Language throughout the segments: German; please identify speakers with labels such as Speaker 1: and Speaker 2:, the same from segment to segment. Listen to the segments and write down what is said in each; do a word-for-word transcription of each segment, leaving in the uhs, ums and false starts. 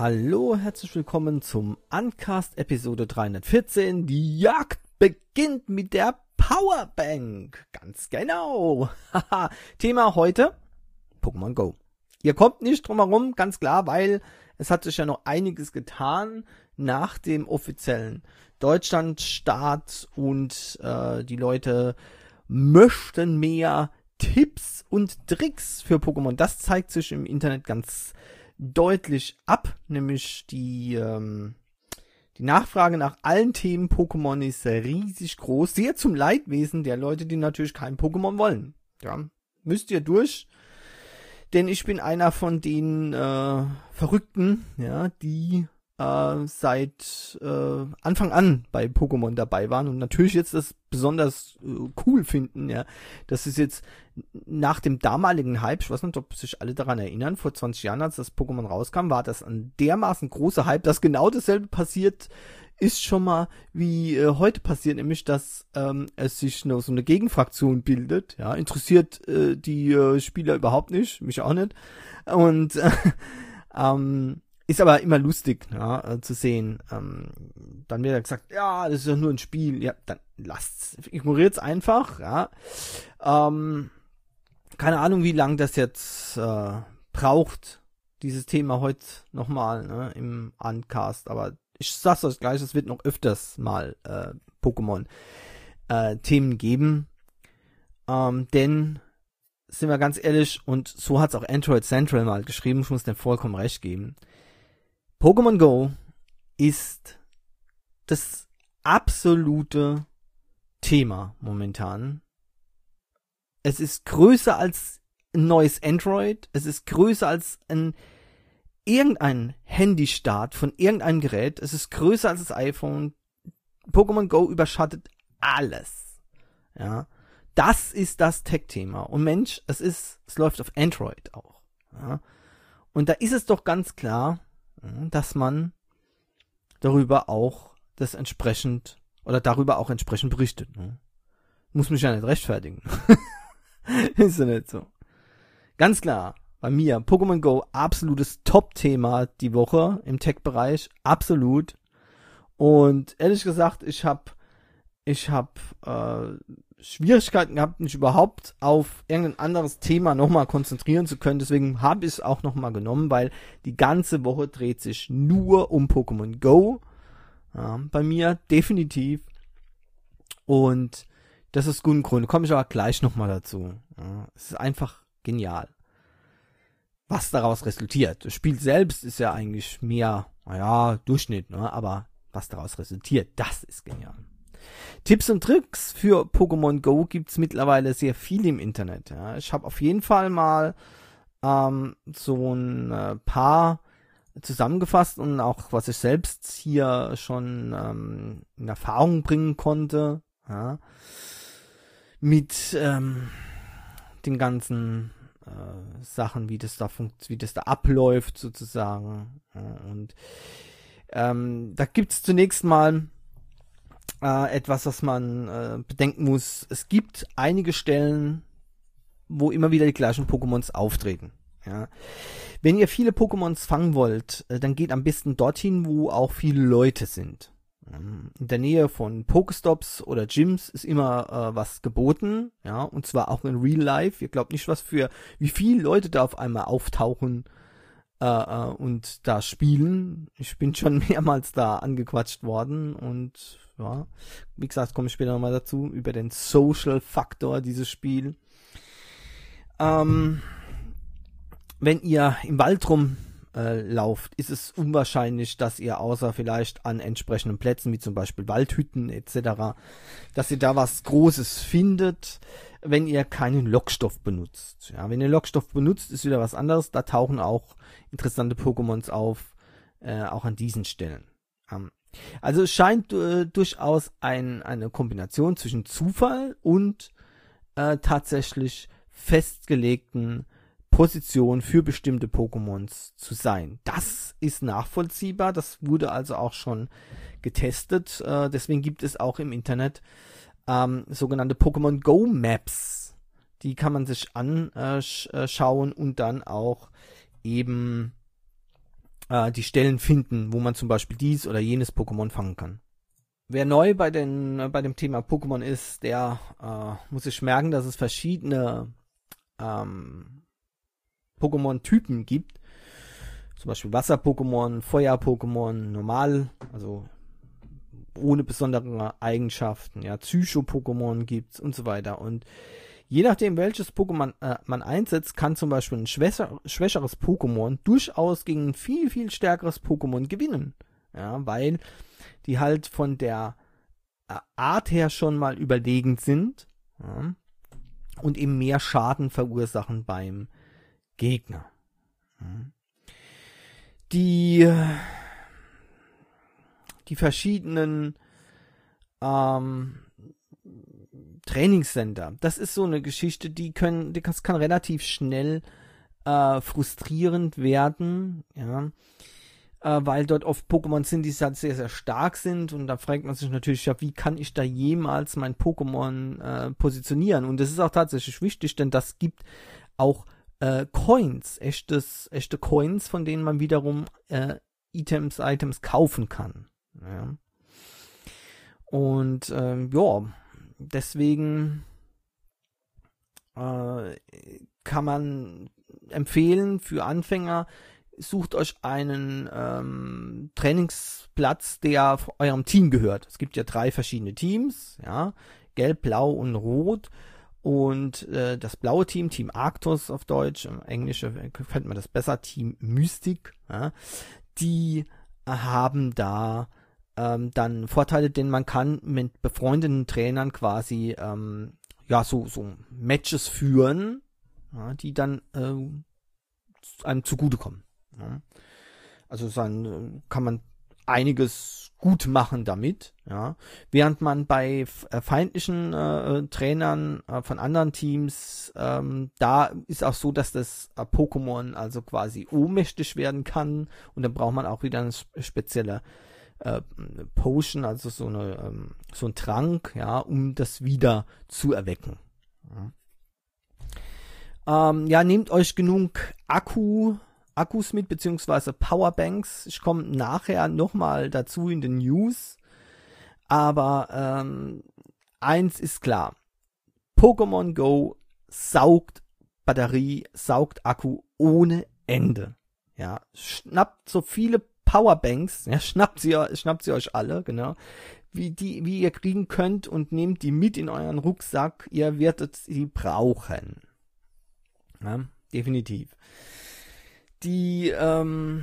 Speaker 1: Hallo, herzlich willkommen zum Uncast Episode dreihundertvierzehn. Die Jagd beginnt mit der Powerbank. Ganz genau. Thema heute, Pokémon Go. Ihr kommt nicht drum herum, ganz klar, weil es hat sich ja noch einiges getan nach dem offiziellen Deutschlandstart und äh, die Leute möchten mehr Tipps und Tricks für Pokémon. Das zeigt sich im Internet ganz deutlich ab, nämlich die ähm, die Nachfrage nach allen Themen Pokémon ist riesig groß, sehr zum Leidwesen der Leute, die natürlich kein Pokémon wollen. Ja, müsst ihr durch, denn ich bin einer von den äh, Verrückten, ja, die äh, seit äh, Anfang an bei Pokémon dabei waren und natürlich jetzt das besonders äh, cool finden, ja. Das ist jetzt nach dem damaligen Hype, ich weiß nicht, ob sich alle daran erinnern, vor zwanzig Jahren, als das Pokémon rauskam, war das ein dermaßen großer Hype, dass genau dasselbe passiert ist schon mal wie äh, heute passiert, nämlich dass ähm, es sich noch so eine Gegenfraktion bildet, ja, interessiert äh, die äh, Spieler überhaupt nicht, mich auch nicht, und äh, ähm, ist aber immer lustig, ja, äh, zu sehen. Ähm, dann wird ja gesagt, ja, das ist ja nur ein Spiel. Ja, dann lasst's, ignoriert's einfach, ja. Ähm, keine Ahnung, wie lange das jetzt äh, braucht, dieses Thema heute nochmal, ne, im Uncast. Aber ich sag's euch gleich, es wird noch öfters mal äh, Pokémon-Themen äh, geben. Ähm, denn, sind wir ganz ehrlich, und so hat's auch Android Central mal geschrieben, ich muss dem vollkommen recht geben, Pokémon Go ist das absolute Thema momentan. Es ist größer als ein neues Android. Es ist größer als ein irgendein Handystart von irgendeinem Gerät. Es ist größer als das iPhone. Pokémon Go überschattet alles. Ja, das ist das Tech-Thema. Und Mensch, es ist, es läuft auf Android auch. Ja. Und da ist es doch ganz klar, dass man darüber auch das entsprechend oder darüber auch entsprechend berichtet. Ne? Muss mich ja nicht rechtfertigen. Ist ja nicht so. Ganz klar, bei mir Pokémon Go absolutes Top-Thema die Woche im Tech-Bereich, absolut. Und ehrlich gesagt, ich habe ich habe äh, Schwierigkeiten gehabt, mich überhaupt auf irgendein anderes Thema nochmal konzentrieren zu können. Deswegen habe ich es auch nochmal genommen, weil die ganze Woche dreht sich nur um Pokémon Go. Ja, bei mir definitiv. Und das ist guten Grund. Komme ich aber gleich nochmal dazu. Ja, es ist einfach genial, was daraus resultiert. Das Spiel selbst ist ja eigentlich mehr, naja, Durchschnitt, ne? Aber was daraus resultiert, das ist genial. Tipps und Tricks für Pokémon Go gibt's mittlerweile sehr viel im Internet. Ja. Ich habe auf jeden Fall mal ähm, so ein äh, paar zusammengefasst und auch was ich selbst hier schon ähm, in Erfahrung bringen konnte, ja, mit ähm, den ganzen äh, Sachen, wie das da funkt, wie das da abläuft sozusagen. Ja. Und ähm, da gibt's zunächst mal Äh, etwas, was man äh, bedenken muss. Es gibt einige Stellen, wo immer wieder die gleichen Pokémons auftreten. Ja. Wenn ihr viele Pokémons fangen wollt, äh, dann geht am besten dorthin, wo auch viele Leute sind. Ähm, in der Nähe von Pokestops oder Gyms ist immer äh, was geboten, ja, und zwar auch in Real Life. Ihr glaubt nicht, was für, wie viele Leute da auf einmal auftauchen äh, äh, und da spielen. Ich bin schon mehrmals da angequatscht worden und ja, wie gesagt, komme ich später nochmal dazu, über den Social-Faktor dieses Spiel. Ähm, wenn ihr im Wald rum äh, lauft, ist es unwahrscheinlich, dass ihr außer vielleicht an entsprechenden Plätzen, wie zum Beispiel Waldhütten et cetera, dass ihr da was Großes findet, wenn ihr keinen Lockstoff benutzt. Ja, wenn ihr Lockstoff benutzt, ist wieder was anderes. Da tauchen auch interessante Pokémons auf, äh, auch an diesen Stellen. Ähm, Also es scheint äh, durchaus ein, eine Kombination zwischen Zufall und äh, tatsächlich festgelegten Positionen für bestimmte Pokémons zu sein. Das ist nachvollziehbar, das wurde also auch schon getestet. Äh, deswegen gibt es auch im Internet ähm, sogenannte Pokémon Go Maps. Die kann man sich anschauen und dann auch eben äh, die Stellen finden, wo man zum Beispiel dies oder jenes Pokémon fangen kann. Wer neu bei den äh, bei dem Thema Pokémon ist, der äh, muss sich merken, dass es verschiedene ähm, Pokémon-Typen gibt. Zum Beispiel Wasser-Pokémon, Feuer-Pokémon, normal, also ohne besondere Eigenschaften. Ja, Psycho-Pokémon gibt's und so weiter. Und je nachdem, welches Pokémon äh, man einsetzt, kann zum Beispiel ein schwächer, schwächeres Pokémon durchaus gegen ein viel, viel stärkeres Pokémon gewinnen. Ja, weil die halt von der äh, Art her schon mal überlegen sind, ja, und eben mehr Schaden verursachen beim Gegner. Ja. Die, die verschiedenen ähm, Trainingscenter, das ist so eine Geschichte, die können, die kann, kann relativ schnell äh, frustrierend werden, ja, äh, weil dort oft Pokémon sind, die halt sehr, sehr stark sind, und da fragt man sich natürlich, ja, wie kann ich da jemals mein Pokémon äh, positionieren? Und das ist auch tatsächlich wichtig, denn das gibt auch äh, Coins, echtes, echte Coins, von denen man wiederum äh, Items, Items kaufen kann. Ja. Und ähm, ja, deswegen äh, kann man empfehlen für Anfänger, sucht euch einen ähm, Trainingsplatz, der eurem Team gehört. Es gibt ja drei verschiedene Teams, ja, Gelb, Blau und Rot. Und äh, das blaue Team, Team Arctos auf Deutsch, im Englischen gefällt mir das besser, Team Mystic, ja, die äh, haben da ähm, dann Vorteile, denn man kann mit befreundeten Trainern quasi ähm, ja so so Matches führen, ja, die dann äh, einem zugutekommen. Ja. Also dann kann man einiges gut machen damit, ja, während man bei äh, feindlichen äh, Trainern äh, von anderen Teams, ähm, da ist auch so, dass das äh, Pokémon also quasi ohnmächtig werden kann, und dann braucht man auch wieder eine spezielle äh, Potion, also so eine ähm, so ein Trank, ja, um das wieder zu erwecken. Ja, ähm, ja, nehmt euch genug Akku Akkus mit, beziehungsweise Powerbanks. Ich komme nachher nochmal dazu in den News. Aber ähm, eins ist klar. Pokémon Go saugt Batterie, saugt Akku ohne Ende. Ja, schnappt so viele Powerbanks, ja, schnappt sie, schnappt sie euch alle, genau, wie die, wie ihr kriegen könnt, und nehmt die mit in euren Rucksack. Ihr werdet sie brauchen. Ja, definitiv. Die, ähm,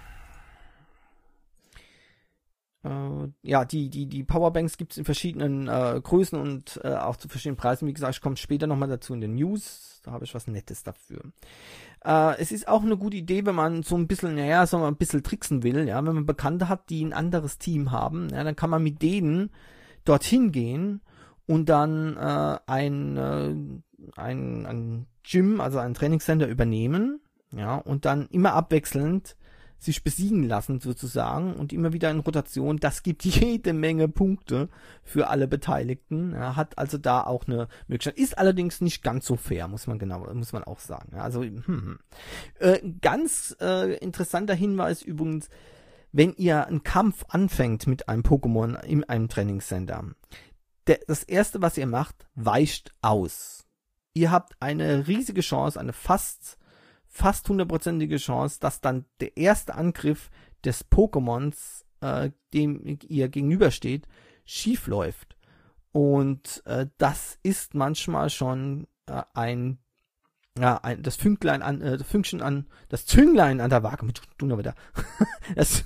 Speaker 1: äh, ja, die, die, die Powerbanks gibt es in verschiedenen äh, Größen und äh, auch zu verschiedenen Preisen. Wie gesagt, ich komme später nochmal dazu in den News. Da habe ich was Nettes dafür. Äh, es ist auch eine gute Idee, wenn man so ein bisschen, naja, so ein bisschen tricksen will, ja, wenn man Bekannte hat, die ein anderes Team haben, ja, dann kann man mit denen dorthin gehen und dann äh, ein, äh, ein, ein Gym, also ein Trainingscenter übernehmen. Ja, und dann immer abwechselnd sich besiegen lassen sozusagen und immer wieder in Rotation. Das gibt jede Menge Punkte für alle Beteiligten. Ja, hat also da auch eine Möglichkeit. Ist allerdings nicht ganz so fair, muss man genau, muss man auch sagen. Ja, also hm, äh, ganz äh, interessanter Hinweis übrigens, wenn ihr einen Kampf anfängt mit einem Pokémon in einem Trainingscenter. Der, das erste, was ihr macht, weicht aus. Ihr habt eine riesige Chance, eine fast fast hundertprozentige Chance, dass dann der erste Angriff des Pokémons, äh, dem ihr gegenübersteht, schief läuft. Und äh, das ist manchmal schon äh, ein, ja, ein, das Fünklein an, äh, das Fünkchen an, das Zünglein an der Waage, mit tun wir wieder. das,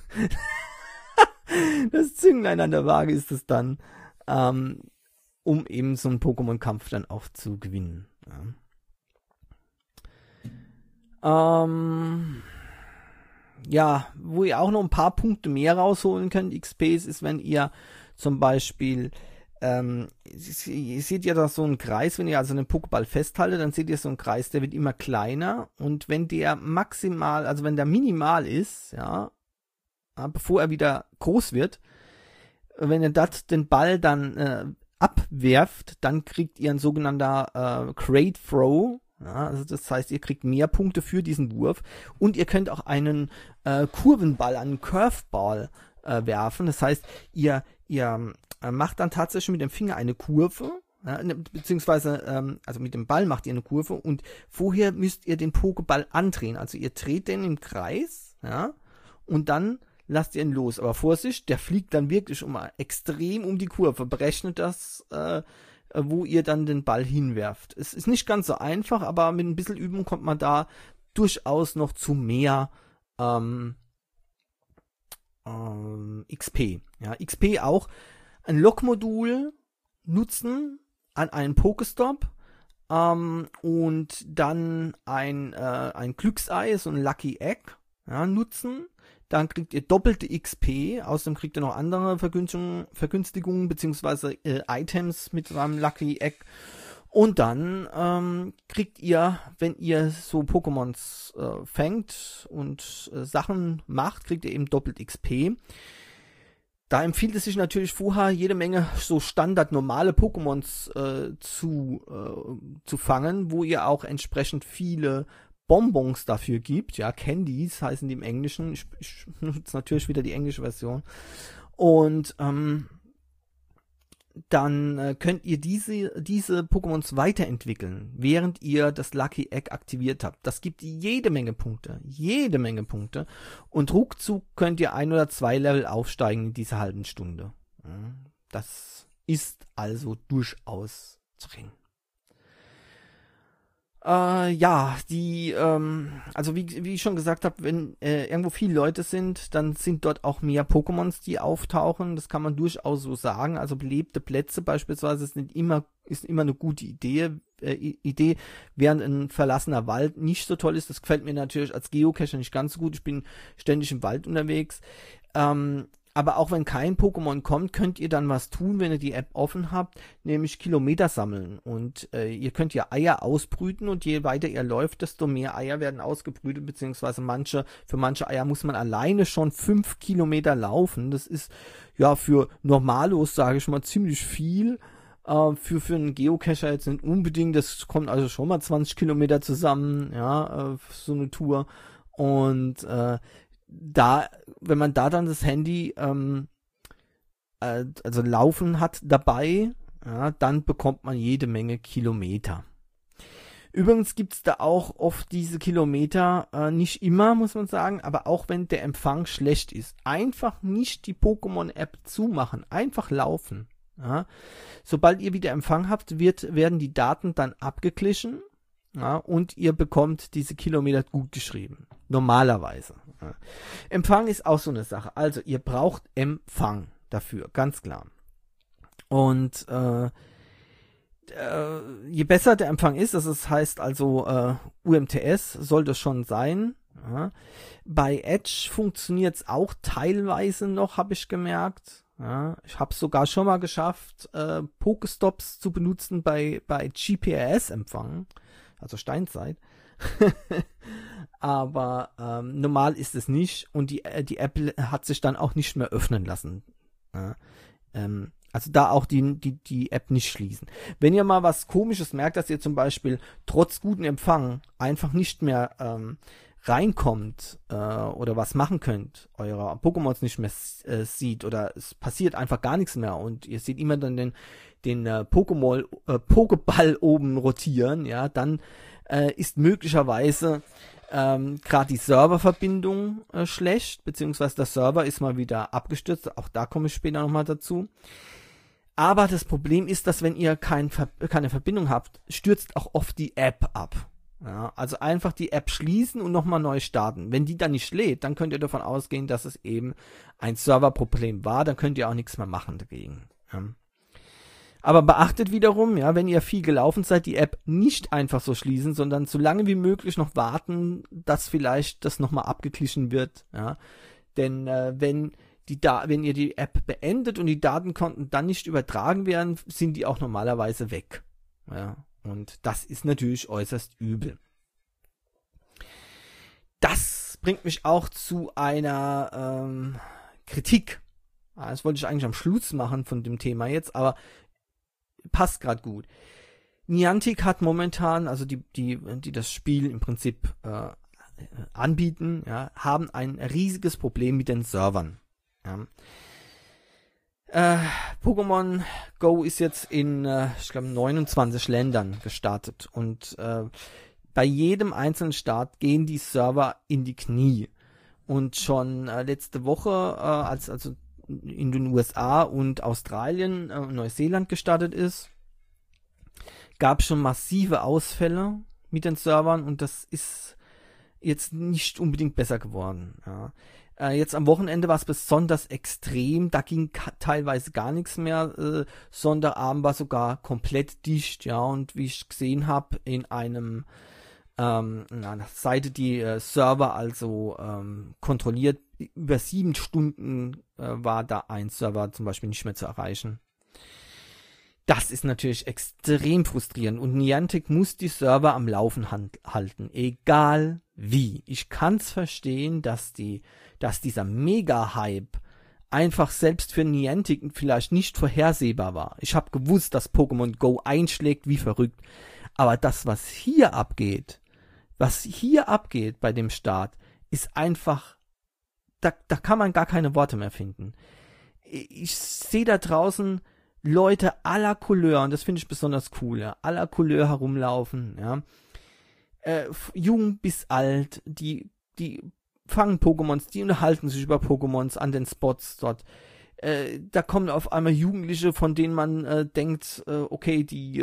Speaker 1: das Zünglein an der Waage ist es dann, ähm, um eben so einen Pokémon-Kampf dann auch zu gewinnen. Ja. Ähm, ja, wo ihr auch noch ein paar Punkte mehr rausholen könnt, X Ps, ist, wenn ihr zum Beispiel, ähm, ihr seht ja da so einen Kreis, wenn ihr also einen Pokéball festhaltet, dann seht ihr so einen Kreis, der wird immer kleiner, und wenn der maximal, also wenn der minimal ist, ja, bevor er wieder groß wird, wenn ihr das, den Ball dann äh, abwerft, dann kriegt ihr ein sogenannter äh, Crate Throw. Ja, also das heißt, ihr kriegt mehr Punkte für diesen Wurf und ihr könnt auch einen äh, Kurvenball, einen Curveball äh, werfen. Das heißt, ihr, ihr äh, macht dann tatsächlich mit dem Finger eine Kurve, ja, beziehungsweise ähm, also mit dem Ball macht ihr eine Kurve und vorher müsst ihr den Pokéball andrehen. Also ihr dreht den im Kreis, ja, und dann lasst ihr ihn los. Aber Vorsicht, der fliegt dann wirklich um extrem um die Kurve. Berechnet das, äh, wo ihr dann den Ball hinwerft. Es ist nicht ganz so einfach, aber mit ein bisschen Übung kommt man da durchaus noch zu mehr ähm, ähm, X P. Ja, X P auch. Ein Lockmodul nutzen an einen Pokestop ähm, und dann ein, äh, ein Glücksei, so ein Lucky Egg, ja, nutzen. Dann kriegt ihr doppelte X P, außerdem kriegt ihr noch andere Vergünstigungen, Vergünstigungen beziehungsweise äh, Items mit einem Lucky Egg. Und dann ähm, kriegt ihr, wenn ihr so Pokémons äh, fängt und äh, Sachen macht, kriegt ihr eben doppelt X P. Da empfiehlt es sich natürlich vorher, jede Menge so Standard normale Pokémons äh, zu, äh, zu fangen, wo ihr auch entsprechend viele Bonbons dafür gibt, ja, Candies heißen die im Englischen, ich, ich nutze natürlich wieder die englische Version und ähm, dann äh, könnt ihr diese, diese Pokémons weiterentwickeln, während ihr das Lucky Egg aktiviert habt. Das gibt jede Menge Punkte, jede Menge Punkte und ruckzuck könnt ihr ein oder zwei Level aufsteigen in dieser halben Stunde. Das ist also durchaus drin. Äh, ja, die, ähm, also wie, wie ich schon gesagt habe, wenn äh, irgendwo viele Leute sind, dann sind dort auch mehr Pokémons, die auftauchen. Das kann man durchaus so sagen. Also belebte Plätze beispielsweise sind immer, ist immer eine gute Idee, äh, Idee, während ein verlassener Wald nicht so toll ist. Das gefällt mir natürlich als Geocacher nicht ganz so gut. Ich bin ständig im Wald unterwegs. Ähm, Aber auch wenn kein Pokémon kommt, könnt ihr dann was tun, wenn ihr die App offen habt, nämlich Kilometer sammeln. Und äh, ihr könnt ja Eier ausbrüten und je weiter ihr läuft, desto mehr Eier werden ausgebrütet, beziehungsweise manche, für manche Eier muss man alleine schon fünf Kilometer laufen. Das ist ja für Normalos, sage ich mal, ziemlich viel. Äh, für, für einen Geocacher jetzt nicht unbedingt, das kommt also schon mal zwanzig Kilometer zusammen, ja, äh, so eine Tour. Und äh, da, wenn man da dann das Handy ähm, äh, also laufen hat dabei, ja, dann bekommt man jede Menge Kilometer. Übrigens gibt's da auch oft diese Kilometer, äh, nicht immer, muss man sagen, aber auch wenn der Empfang schlecht ist. Einfach nicht die Pokémon-App zumachen, einfach laufen. Ja. Sobald ihr wieder Empfang habt, wird, werden die Daten dann abgeglichen, ja, und ihr bekommt diese Kilometer gut geschrieben. Normalerweise. Ja. Empfang ist auch so eine Sache. Also ihr braucht Empfang dafür, ganz klar. Und äh, äh, je besser der Empfang ist, das ist, heißt also äh, U M T S soll das schon sein. Ja. Bei Edge funktioniert es auch teilweise noch, habe ich gemerkt. Ja. Ich habe es sogar schon mal geschafft, äh, Pokestops zu benutzen bei, bei G P R S-Empfang. Also Steinzeit. Aber ähm, normal ist es nicht und die, äh, die App hat sich dann auch nicht mehr öffnen lassen. Ja, ähm, also da auch die, die, die App nicht schließen. Wenn ihr mal was Komisches merkt, dass ihr zum Beispiel trotz gutem Empfang einfach nicht mehr ähm, reinkommt äh, oder was machen könnt, eure Pokémons nicht mehr äh, sieht oder es passiert einfach gar nichts mehr und ihr seht immer dann den, den äh, Pokémon, äh, Pokéball oben rotieren, ja, dann äh, ist möglicherweise ähm, gerade die Serververbindung äh, schlecht, beziehungsweise der Server ist mal wieder abgestürzt, auch da komme ich später nochmal dazu. Aber das Problem ist, dass wenn ihr kein, keine Verbindung habt, stürzt auch oft die App ab. Ja, also einfach die App schließen und nochmal neu starten. Wenn die dann nicht lädt, dann könnt ihr davon ausgehen, dass es eben ein Serverproblem war, dann könnt ihr auch nichts mehr machen dagegen. Ja. Aber beachtet wiederum, ja, wenn ihr viel gelaufen seid, die App nicht einfach so schließen, sondern so lange wie möglich noch warten, dass vielleicht das nochmal abgeglichen wird. Ja. Denn äh, wenn die da wenn ihr die App beendet und die Datenkonten dann nicht übertragen werden, sind die auch normalerweise weg. Ja. Und das ist natürlich äußerst übel. Das bringt mich auch zu einer ähm, Kritik. Das wollte ich eigentlich am Schluss machen von dem Thema jetzt, aber passt gerade gut. Niantic hat momentan, also die, die, die das Spiel im Prinzip äh, anbieten, ja, haben ein riesiges Problem mit den Servern. Ja. Äh, Pokémon Go ist jetzt in, äh, ich glaube, neunundzwanzig Ländern gestartet und äh, bei jedem einzelnen Start gehen die Server in die Knie. Und schon äh, letzte Woche, äh, als also in den U S A und Australien und äh, Neuseeland gestartet ist, gab es schon massive Ausfälle mit den Servern und das ist jetzt nicht unbedingt besser geworden. Ja. Äh, jetzt am Wochenende war es besonders extrem, da ging ka- teilweise gar nichts mehr. Äh, Sonntagabend war sogar komplett dicht, ja, und wie ich gesehen habe, in einem ähm, einer Seite, die äh, Server also ähm, kontrolliert, über sieben Stunden äh, war da ein Server zum Beispiel nicht mehr zu erreichen. Das ist natürlich extrem frustrierend und Niantic muss die Server am Laufen hand- halten, egal wie. Ich kann's verstehen, dass die, dass dieser Mega-Hype einfach selbst für Niantic vielleicht nicht vorhersehbar war. Ich habe gewusst, dass Pokémon Go einschlägt wie verrückt, aber das, was hier abgeht, was hier abgeht bei dem Start, ist einfach, da, da kann man gar keine Worte mehr finden. Ich sehe da draußen Leute aller Couleur, und das finde ich besonders cool, ja, aller Couleur herumlaufen, ja, äh, jung bis alt, die, die fangen Pokémons, die unterhalten sich über Pokémons an den Spots dort. Äh, da kommen auf einmal Jugendliche, von denen man äh, denkt, äh, okay, die,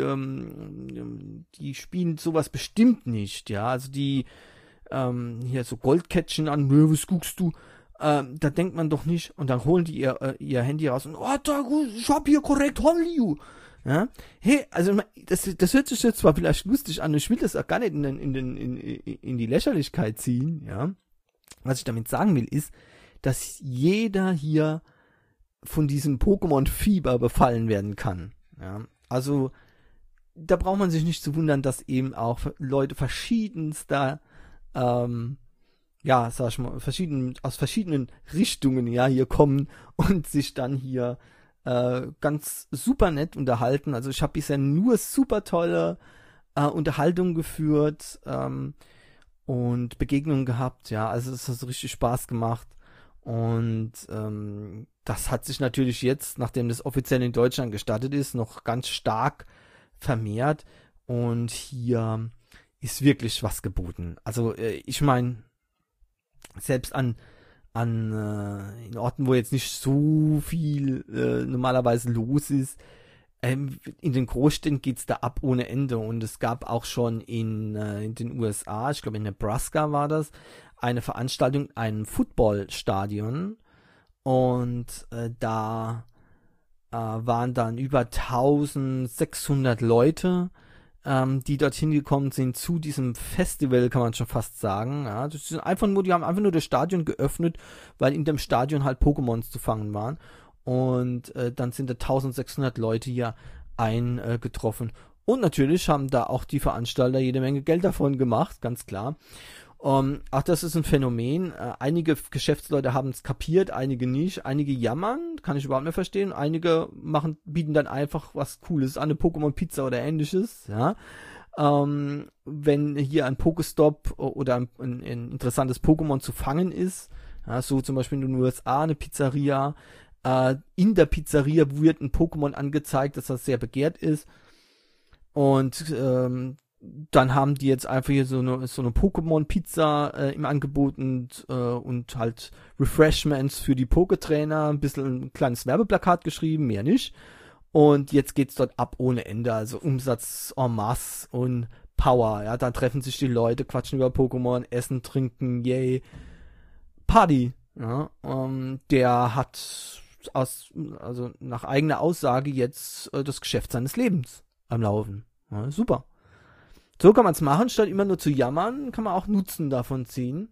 Speaker 1: ähm, die spielen sowas bestimmt nicht, ja, also die, ähm, hier so Goldkettchen an, nö, was guckst du? Ähm, da denkt man doch nicht, und dann holen die ihr, äh, ihr Handy raus und, oh, da, ich hab hier korrekt Honliu. Ja, hey, also, das, das hört sich jetzt zwar vielleicht lustig an, ich will das auch gar nicht in, den, in, den, in, in die Lächerlichkeit ziehen, ja. Was ich damit sagen will, ist, dass jeder hier von diesem Pokémon-Fieber befallen werden kann, ja. Also, da braucht man sich nicht zu wundern, dass eben auch Leute verschiedenster, ähm, ja, sag ich mal, verschiedenen, aus verschiedenen Richtungen, ja, hier kommen und sich dann hier äh, ganz super nett unterhalten. Also ich habe bisher nur super tolle äh, Unterhaltungen geführt ähm, und Begegnungen gehabt, ja, also es hat so richtig Spaß gemacht und ähm, das hat sich natürlich jetzt, nachdem das offiziell in Deutschland gestartet ist, noch ganz stark vermehrt und hier ist wirklich was geboten. Also äh, ich meine, selbst an, an äh, in Orten, wo jetzt nicht so viel äh, normalerweise los ist, ähm, in den Großstädten geht's da ab ohne Ende. Und es gab auch schon in, äh, in den U S A, ich glaube in Nebraska war das, eine Veranstaltung, ein Footballstadion. Und äh, da äh, waren dann über eintausendsechshundert Leute, Ähm, die dorthin gekommen sind zu diesem Festival, kann man schon fast sagen. Ja, das sind einfach nur, die haben einfach nur das Stadion geöffnet, weil in dem Stadion halt Pokémons zu fangen waren. Und äh, dann sind da eintausendsechshundert Leute hier eingetroffen. Äh, Und natürlich haben da auch die Veranstalter jede Menge Geld davon gemacht, ganz klar. Um, auch das ist ein Phänomen. Äh, einige Geschäftsleute haben es kapiert, einige nicht. Einige jammern, kann ich überhaupt nicht verstehen. Einige machen, bieten dann einfach was Cooles an, eine Pokémon-Pizza oder ähnliches. Ja, ähm, wenn hier ein Pokestop oder ein, ein, ein interessantes Pokémon zu fangen ist, ja, so zum Beispiel in den U S A eine Pizzeria. Äh, in der Pizzeria wird ein Pokémon angezeigt, dass das sehr begehrt ist. Und ähm, dann haben die jetzt einfach hier so eine, so eine Pokémon-Pizza äh, im Angebot und, äh, und halt Refreshments für die Poketrainer, ein bisschen ein kleines Werbeplakat geschrieben, mehr nicht. Und jetzt geht's dort ab ohne Ende, also Umsatz en masse und Power, ja, dann treffen sich die Leute, quatschen über Pokémon, essen, trinken, yay, Party, ja, ähm, der hat aus, also nach eigener Aussage jetzt äh, das Geschäft seines Lebens am Laufen, ja, super. So kann man es machen, statt immer nur zu jammern, kann man auch Nutzen davon ziehen.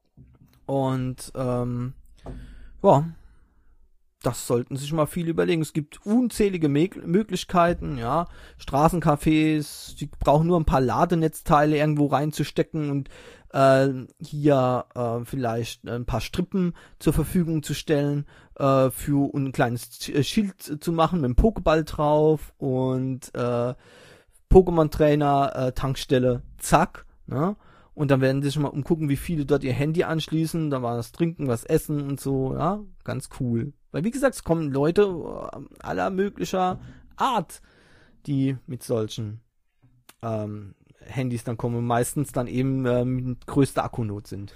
Speaker 1: Und ähm, ja, das sollten sich mal viele überlegen. Es gibt unzählige Me- Möglichkeiten, ja, Straßencafés, die brauchen nur ein paar Ladenetzteile irgendwo reinzustecken und äh, hier äh, vielleicht ein paar Strippen zur Verfügung zu stellen, äh, für und ein kleines Schild zu machen mit einem Pokéball drauf und äh, Pokémon-Trainer, äh, Tankstelle, zack, ne? Und dann werden sie schon mal umgucken, wie viele dort ihr Handy anschließen, da war was trinken, was essen und so, ja, ganz cool. Weil wie gesagt, es kommen Leute aller möglicher Art, die mit solchen ähm, Handys dann kommen und meistens dann eben äh, mit größter Akkunot sind.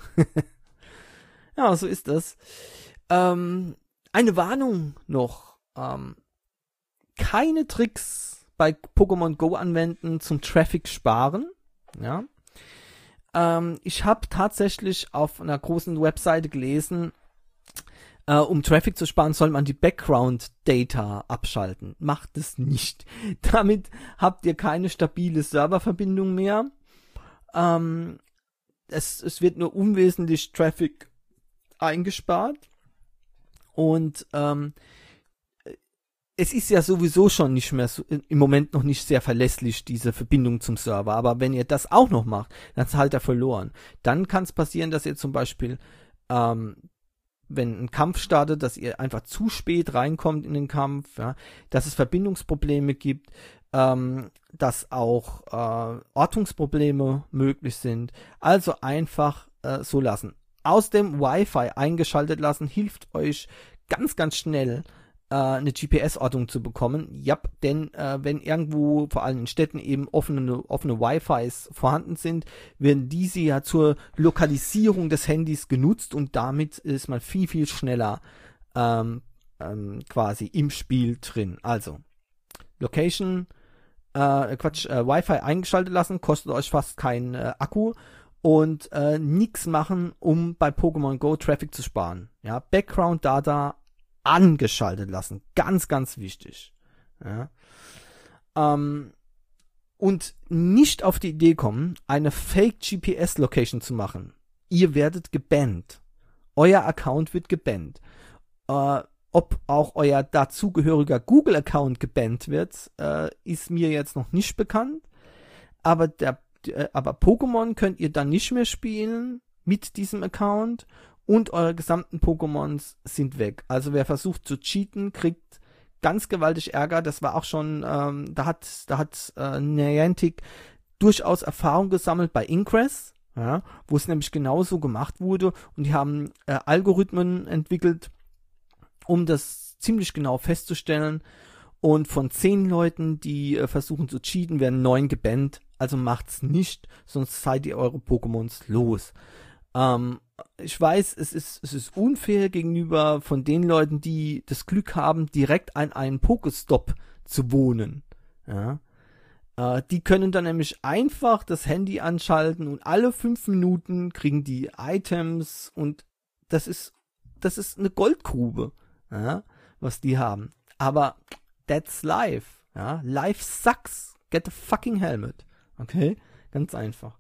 Speaker 1: Ja, so ist das. Ähm, eine Warnung noch. Ähm, keine Tricks bei Pokémon Go anwenden zum Traffic sparen. Ja. Ähm, ich habe tatsächlich auf einer großen Webseite gelesen, äh, um Traffic zu sparen, soll man die Background Data abschalten. Macht es nicht. Damit habt ihr keine stabile Serververbindung mehr. Ähm, es, es wird nur unwesentlich Traffic eingespart. Und ähm, es ist ja sowieso schon nicht mehr so, im Moment noch nicht sehr verlässlich, diese Verbindung zum Server. Aber wenn ihr das auch noch macht, dann ist halt er verloren. Dann kann es passieren, dass ihr zum Beispiel, ähm, wenn ein Kampf startet, dass ihr einfach zu spät reinkommt in den Kampf, ja, dass es Verbindungsprobleme gibt, ähm, dass auch äh, Ortungsprobleme möglich sind. Also einfach äh, so lassen. Aus dem Wi-Fi eingeschaltet lassen, hilft euch ganz, ganz schnell, eine G P S-Ortung zu bekommen. Ja, denn äh, wenn irgendwo, vor allem in Städten, eben offene, offene Wi-Fis vorhanden sind, werden diese ja zur Lokalisierung des Handys genutzt und damit ist man viel, viel schneller ähm, ähm, quasi im Spiel drin. Also, Location, äh, Quatsch, äh, Wi-Fi eingeschaltet lassen, kostet euch fast keinen äh, Akku und äh, nichts machen, um bei Pokémon Go Traffic zu sparen. Ja, Background Data angeschaltet lassen. Ganz, ganz wichtig. Ja. Ähm, und nicht auf die Idee kommen, eine Fake G P S-Location zu machen. Ihr werdet gebannt. Euer Account wird gebannt. Äh, ob auch euer dazugehöriger Google-Account gebannt wird, äh, ist mir jetzt noch nicht bekannt. Aber, der, äh, aber Pokémon könnt ihr dann nicht mehr spielen mit diesem Account. Und eure gesamten Pokémons sind weg. Also wer versucht zu cheaten, kriegt ganz gewaltig Ärger. Das war auch schon, ähm, da hat, da hat äh, Niantic durchaus Erfahrung gesammelt bei Ingress, ja, wo es nämlich genauso gemacht wurde. Und die haben äh, Algorithmen entwickelt, um das ziemlich genau festzustellen. Und von zehn Leuten, die äh, versuchen zu cheaten, werden neun gebannt. Also macht's nicht, sonst seid ihr eure Pokémons los. Ähm, ich weiß, es ist, es ist unfair gegenüber von den Leuten, die das Glück haben, direkt an einem Pokestop zu wohnen. Ja. Äh, die können dann nämlich einfach das Handy anschalten und alle fünf Minuten kriegen die Items und das ist, das ist eine Goldgrube, ja, was die haben. Aber that's life. Ja. Life sucks. Get a fucking helmet. Okay? Ganz einfach.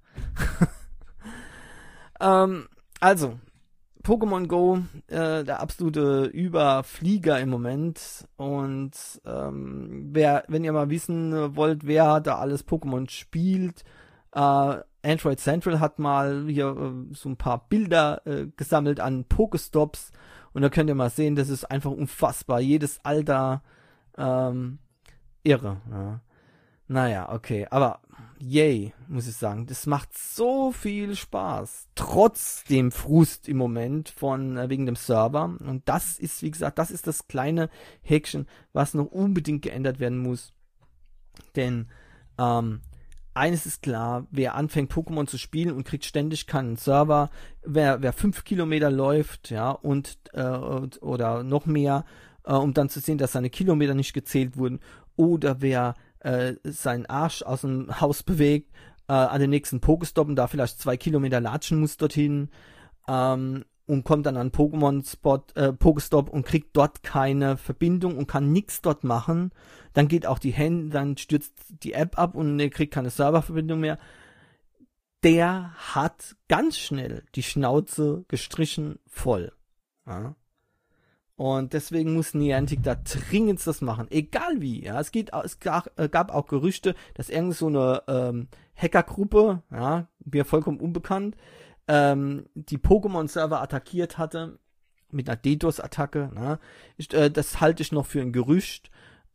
Speaker 1: Ähm, also, Pokémon Go, äh, der absolute Überflieger im Moment. Und ähm, wer, wenn ihr mal wissen wollt, wer da alles Pokémon spielt, äh, Android Central hat mal hier äh, so ein paar Bilder äh, gesammelt an Pokestops. Und da könnt ihr mal sehen, das ist einfach unfassbar. Jedes Alter ähm, irre. Ja. Naja, okay, aber yay, muss ich sagen. Das macht so viel Spaß. Trotz dem Frust im Moment von äh, wegen dem Server. Und das ist, wie gesagt, das ist das kleine Häkchen, was noch unbedingt geändert werden muss. Denn ähm, eines ist klar, wer anfängt Pokémon zu spielen und kriegt ständig keinen Server, wer, wer fünf Kilometer läuft, ja, und äh, oder noch mehr, äh, um dann zu sehen, dass seine Kilometer nicht gezählt wurden, oder wer seinen Arsch aus dem Haus bewegt, äh, an den nächsten Pokestop und da vielleicht zwei Kilometer latschen muss dorthin ähm, und kommt dann an Pokémon-Spot, äh, Pokestop und kriegt dort keine Verbindung und kann nichts dort machen, dann geht auch die Hand, dann stürzt die App ab und er kriegt keine Serververbindung mehr. Der hat ganz schnell die Schnauze gestrichen voll. Ja. Und deswegen muss Niantic da dringend das machen. Egal wie, ja. Es geht, es gab, äh, gab auch Gerüchte, dass irgend so eine ähm, Hackergruppe, ja, mir vollkommen unbekannt, ähm, die Pokémon-Server attackiert hatte mit einer DDoS-Attacke. Ja. Ich, äh, das halte ich noch für ein Gerücht.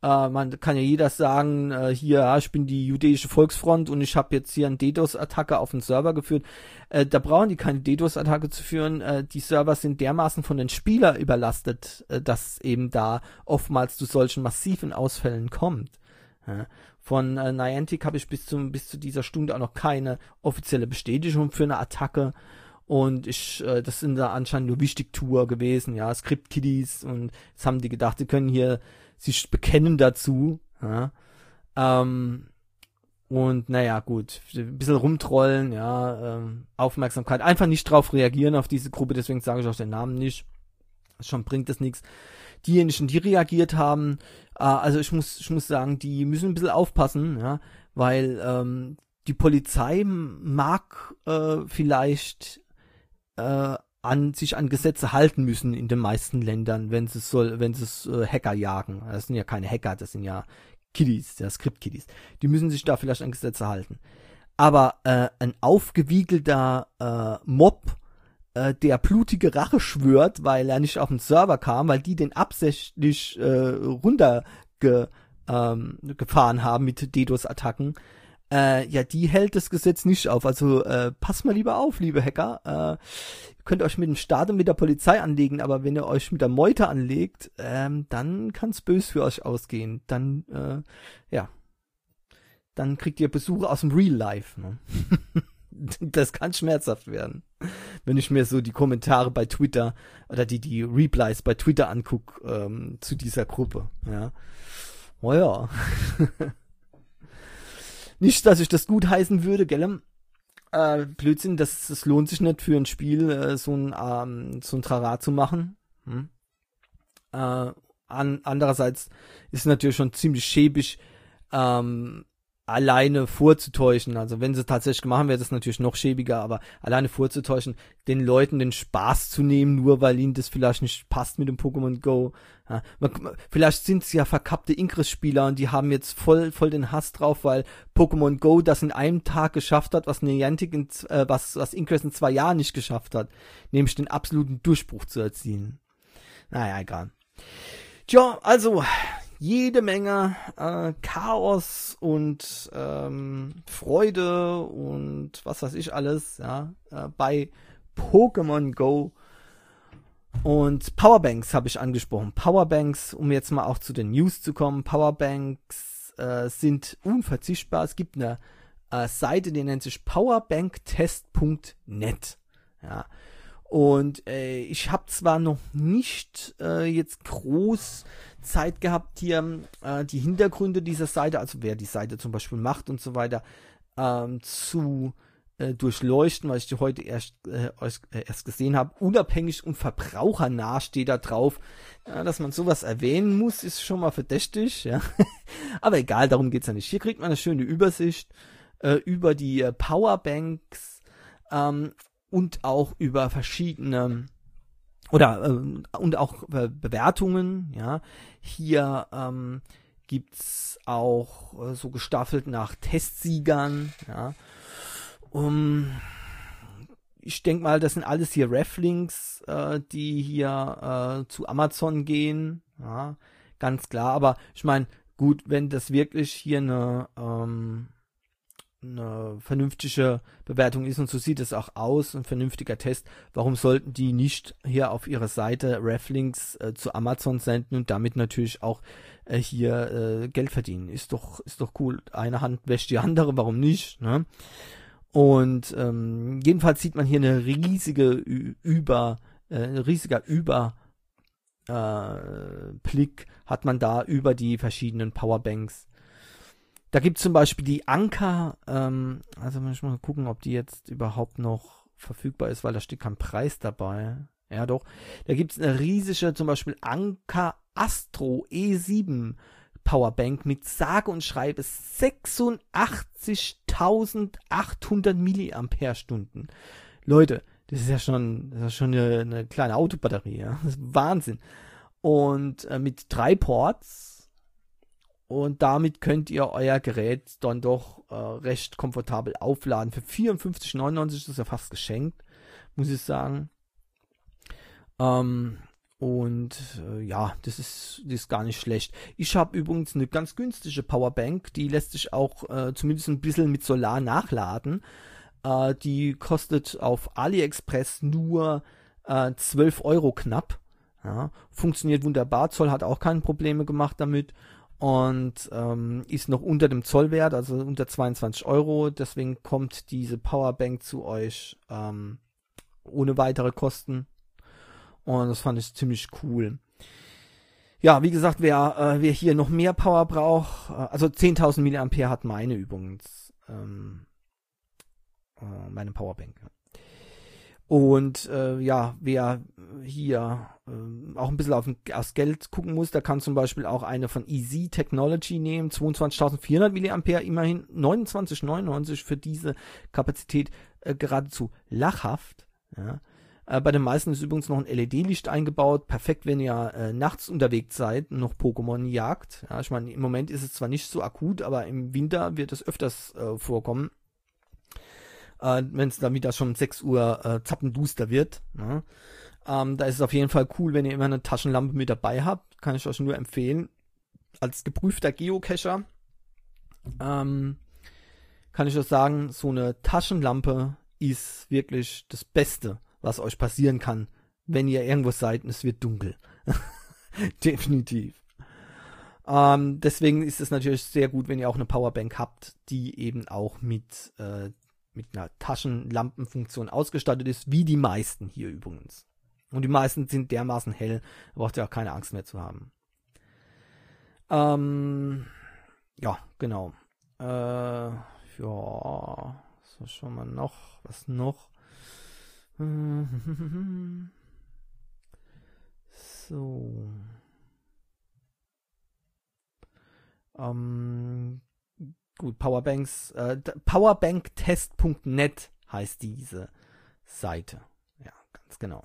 Speaker 1: Äh, man kann ja jeder sagen, äh, hier, ja, ich bin die jüdische Volksfront und ich habe jetzt hier eine DDoS-Attacke auf den Server geführt. Äh, da brauchen die keine DDoS-Attacke zu führen. Äh, die Server sind dermaßen von den Spielern überlastet, äh, dass eben da oftmals zu solchen massiven Ausfällen kommt. Ja. Von äh, Niantic habe ich bis zum bis zu dieser Stunde auch noch keine offizielle Bestätigung für eine Attacke. Und ich, äh, das sind da anscheinend nur Wichtigtour gewesen, ja, Script-Kiddies, und jetzt haben die gedacht, die können hier sich bekennen dazu, ja. Ähm, und naja, gut, ein bisschen rumtrollen, ja, ähm, Aufmerksamkeit, einfach nicht drauf reagieren auf diese Gruppe, deswegen sage ich auch den Namen nicht. Schon bringt das nichts. Diejenigen, die reagiert haben, äh, also ich muss, ich muss sagen, die müssen ein bisschen aufpassen, ja, weil ähm, die Polizei mag äh, vielleicht äh, an sich an Gesetze halten müssen in den meisten Ländern, wenn sie soll, wenn sie äh, Hacker jagen. Das sind ja keine Hacker, das sind ja Kiddies, ja, Script-Kiddies. Die müssen sich da vielleicht an Gesetze halten. Aber äh, ein aufgewiegelter äh, Mob, äh, der blutige Rache schwört, weil er nicht auf den Server kam, weil die den absichtlich äh, runtergefahren ähm, gefahren haben mit DDoS-Attacken, Äh, ja, die hält das Gesetz nicht auf. Also äh, passt mal lieber auf, liebe Hacker. Äh, ihr könnt euch mit dem Staat und mit der Polizei anlegen, aber wenn ihr euch mit der Meute anlegt, ähm, dann kann's böse für euch ausgehen. Dann, äh, ja, dann kriegt ihr Besuche aus dem Real Life. Ne? Das kann schmerzhaft werden, wenn ich mir so die Kommentare bei Twitter oder die die Replies bei Twitter anguck ähm, zu dieser Gruppe. Ja, oh ja. Nicht, dass ich das gut heißen würde, gell? Äh, Blödsinn, das, das lohnt sich nicht für ein Spiel, äh, so ein ähm, so ein Trara zu machen. Hm? Äh, an, andererseits ist es natürlich schon ziemlich schäbig, ähm, alleine vorzutäuschen. Also wenn sie tatsächlich machen, wäre das natürlich noch schäbiger, aber alleine vorzutäuschen, den Leuten den Spaß zu nehmen, nur weil ihnen das vielleicht nicht passt mit dem Pokémon Go. Ja, man, vielleicht sind es ja verkappte Ingress-Spieler und die haben jetzt voll voll den Hass drauf, weil Pokémon Go das in einem Tag geschafft hat, was Niantic in, äh, was was Ingress in zwei Jahren nicht geschafft hat, nämlich den absoluten Durchbruch zu erzielen. Naja, egal. Tja, also jede Menge äh, Chaos und ähm, Freude und was weiß ich alles, ja, äh, bei Pokémon Go. Und Powerbanks habe ich angesprochen. Powerbanks, um jetzt mal auch zu den News zu kommen. Powerbanks äh, sind unverzichtbar. Es gibt eine äh, Seite, die nennt sich powerbanktest punkt net. Ja. Und äh, ich habe zwar noch nicht äh, jetzt groß Zeit gehabt, hier äh, die Hintergründe dieser Seite, also wer die Seite zum Beispiel macht und so weiter, ähm, zu äh, durchleuchten, weil ich die heute erst, äh, erst gesehen habe. Unabhängig und verbrauchernah steht da drauf. Ja, dass man sowas erwähnen muss, ist schon mal verdächtig. Ja. Aber egal, darum geht's ja nicht. Hier kriegt man eine schöne Übersicht äh, über die äh, Powerbanks, ähm, und auch über verschiedene oder äh, und auch äh, Bewertungen, ja. Hier ähm, gibt's auch äh, so gestaffelt nach Testsiegern, ja. Um, ich denke mal, das sind alles hier Reflinks, äh, die hier äh, zu Amazon gehen, ja, ganz klar. Aber ich meine, gut, wenn das wirklich hier eine ähm, eine vernünftige Bewertung ist und so sieht es auch aus, ein vernünftiger Test, warum sollten die nicht hier auf ihrer Seite Reflinks äh, zu Amazon senden und damit natürlich auch äh, hier äh, Geld verdienen? Ist doch ist doch cool. Eine Hand wäscht die andere, warum nicht, ne? Und ähm, jedenfalls sieht man hier eine riesige Ü- über äh, riesiger Überblick äh, hat man da über die verschiedenen Powerbanks. Da gibt es zum Beispiel die Anker, ähm, also muss ich mal gucken, ob die jetzt überhaupt noch verfügbar ist, weil da steht kein Preis dabei. Ja doch, da gibt es eine riesige, zum Beispiel Anker Astro E sieben Powerbank mit sage und schreibe sechsundachtzigtausendachthundert Milliampere-Stunden. Leute, das ist ja schon, das ist schon eine, eine kleine Autobatterie, ja, das ist Wahnsinn. Und äh, mit drei Ports. Und damit könnt ihr euer Gerät dann doch äh, recht komfortabel aufladen. Für vierundfünfzig neunundneunzig ist das ja fast geschenkt, muss ich sagen. Ähm, Und äh, ja, das ist, das ist gar nicht schlecht. Ich habe übrigens eine ganz günstige Powerbank, die lässt sich auch äh, zumindest ein bisschen mit Solar nachladen. Äh, die kostet auf AliExpress nur äh, zwölf Euro knapp. Ja, funktioniert wunderbar, Zoll hat auch keine Probleme gemacht damit und ähm, ist noch unter dem Zollwert, also unter zweiundzwanzig Euro. Deswegen kommt diese Powerbank zu euch ähm, ohne weitere Kosten. Und das fand ich ziemlich cool. Ja, wie gesagt, wer, äh, wer hier noch mehr Power braucht, äh, also zehntausend Milliampere hat meine übrigens, ähm, äh, meine Powerbank. Und äh, ja, wer hier äh, auch ein bisschen auf aufs Geld gucken muss, der kann zum Beispiel auch eine von Easy Technology nehmen, zweiundzwanzigtausendvierhundert Milliampere, immerhin neunundzwanzig neunundneunzig für diese Kapazität, äh, geradezu lachhaft, ja. Bei den meisten ist übrigens noch ein L E D-Licht eingebaut. Perfekt, wenn ihr äh, nachts unterwegs seid und noch Pokémon jagt. Ja, ich meine, im Moment ist es zwar nicht so akut, aber im Winter wird es öfters äh, vorkommen. Äh, wenn es dann wieder schon sechs Uhr äh, zappenduster wird. Ja. Ähm, da ist es auf jeden Fall cool, wenn ihr immer eine Taschenlampe mit dabei habt. Kann ich euch nur empfehlen. Als geprüfter Geocacher ähm, kann ich euch sagen, so eine Taschenlampe ist wirklich das Beste, was euch passieren kann, wenn ihr irgendwo seid und es wird dunkel. Definitiv. Ähm, deswegen ist es natürlich sehr gut, wenn ihr auch eine Powerbank habt, die eben auch mit, äh, mit einer Taschenlampenfunktion ausgestattet ist, wie die meisten hier übrigens. Und die meisten sind dermaßen hell, da braucht ihr auch keine Angst mehr zu haben. Ähm, ja, genau. Äh, ja, so schauen wir noch, was noch? So. Ähm, gut, Powerbanks, äh, powerbanktest punkt net heißt diese Seite. Ja, ganz genau.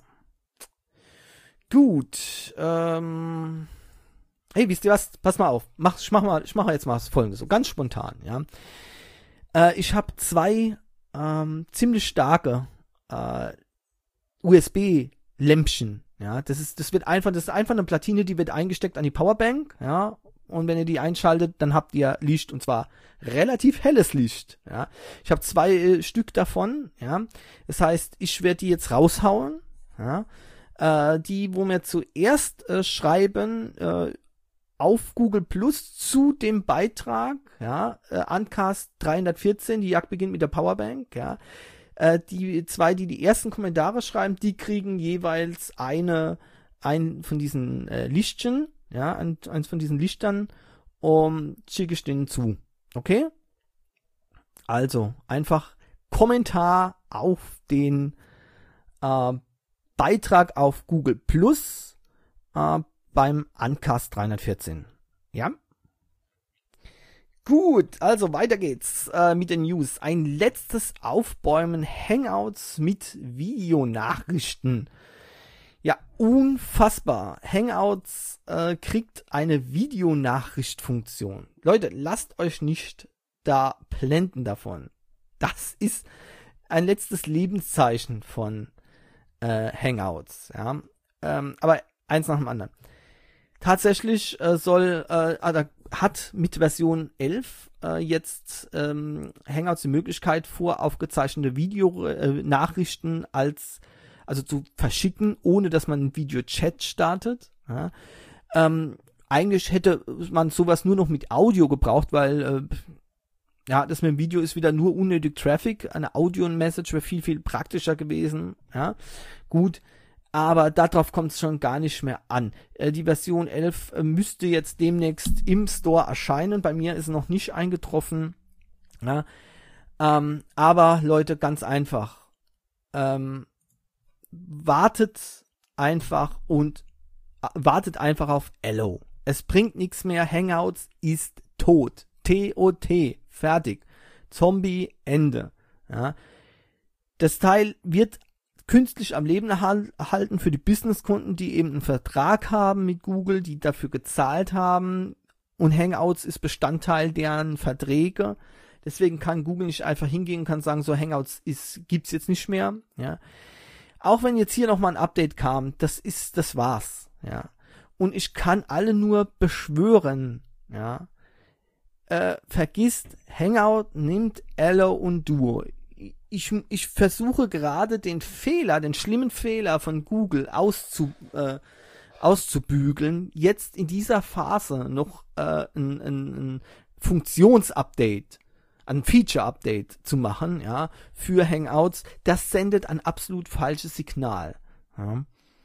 Speaker 1: Gut, ähm, hey, wisst ihr was? Pass mal auf. Mach, ich mach mal, ich mache jetzt mal Folgendes, so ganz spontan, ja. Äh, ich habe zwei ähm, ziemlich starke äh, U S B-Lämpchen, ja, das ist, das wird einfach, das ist einfach eine Platine, die wird eingesteckt an die Powerbank, ja, und wenn ihr die einschaltet, dann habt ihr Licht, und zwar relativ helles Licht, ja. Ich habe zwei äh, Stück davon, ja, das heißt, ich werde die jetzt raushauen, ja, äh, die, wo wir zuerst äh, schreiben, äh, auf Google Plus zu dem Beitrag, ja, äh, Uncast dreihundertvierzehn, die Jagd beginnt mit der Powerbank, ja. Die zwei, die die ersten Kommentare schreiben, die kriegen jeweils eine, ein von diesen äh, Lichtchen, ja, ein, eins von diesen Lichtern, um, schicke ich denen zu. Okay? Also, einfach Kommentar auf den äh, Beitrag auf Google Plus äh, beim Uncast dreihundertvierzehn. Ja? Gut, also weiter geht's äh, mit den News. Ein letztes Aufbäumen Hangouts mit Videonachrichten. Ja, unfassbar. Hangouts äh, kriegt eine Videonachrichtfunktion. Leute, lasst euch nicht da blenden davon. Das ist ein letztes Lebenszeichen von äh, Hangouts. Ja, ähm, aber eins nach dem anderen. Tatsächlich äh, soll äh, hat mit Version elf äh, jetzt ähm, Hangouts die Möglichkeit, voraufgezeichnete Videonachrichten äh, als also zu verschicken, ohne dass man einen Videochat startet. Ja. Ähm, eigentlich hätte man sowas nur noch mit Audio gebraucht, weil äh, ja, das mit dem Video ist wieder nur unnötig Traffic. Eine Audio-Message wäre viel, viel praktischer gewesen. Ja, gut. Aber darauf kommt es schon gar nicht mehr an. Äh, die Version elf äh, müsste jetzt demnächst im Store erscheinen. Bei mir ist es noch nicht eingetroffen. Ja. Ähm, aber Leute, ganz einfach. Ähm, wartet einfach und äh, wartet einfach auf Allo. Es bringt nichts mehr. Hangouts ist tot. T O T. Fertig. Zombie, Ende. Ja. Das Teil wird künstlich am Leben erhalten für die Businesskunden, die eben einen Vertrag haben mit Google, die dafür gezahlt haben, und Hangouts ist Bestandteil deren Verträge. Deswegen kann Google nicht einfach hingehen und kann sagen, so Hangouts ist, gibt's jetzt nicht mehr. Ja. auch wenn jetzt hier nochmal ein Update kam, das ist, das war's, ja. Und ich kann alle nur beschwören, ja. Äh, vergisst, Hangout nimmt Allo und Duo. Ich, ich versuche gerade den Fehler, den schlimmen Fehler von Google auszu, äh, auszubügeln, jetzt in dieser Phase noch äh, ein, ein, ein Funktionsupdate, ein Feature-Update zu machen, ja, für Hangouts. Das sendet ein absolut falsches Signal. Ja.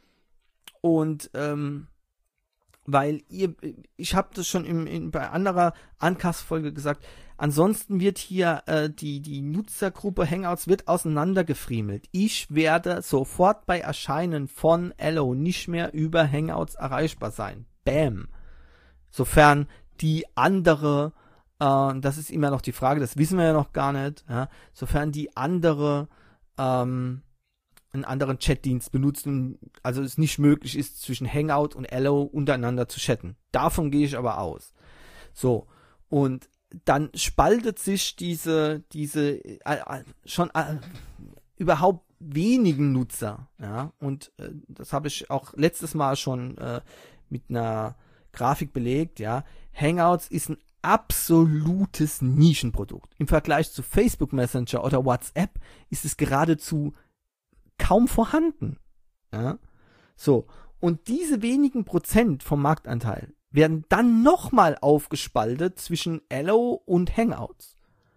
Speaker 1: Und ähm, weil ihr, ich habe das schon im, in, bei anderer Uncast-Folge gesagt, ansonsten wird hier äh, die, die Nutzergruppe Hangouts wird auseinandergefriemelt. Ich werde sofort bei Erscheinen von Allo nicht mehr über Hangouts erreichbar sein. Bam. Sofern die andere, äh, das ist immer noch die Frage, das wissen wir ja noch gar nicht, ja, sofern die andere ähm, einen anderen Chatdienst benutzen, also es nicht möglich ist, zwischen Hangout und Allo untereinander zu chatten. Davon gehe ich aber aus. So, und dann spaltet sich diese, diese äh, schon äh, überhaupt wenigen Nutzer, ja, und äh, das habe ich auch letztes Mal schon äh, mit einer Grafik belegt, ja. Hangouts ist ein absolutes Nischenprodukt. Im Vergleich zu Facebook Messenger oder WhatsApp ist es geradezu kaum vorhanden. Ja? So, und diese wenigen Prozent vom Marktanteil werden dann nochmal aufgespaltet zwischen Allo und Hangouts.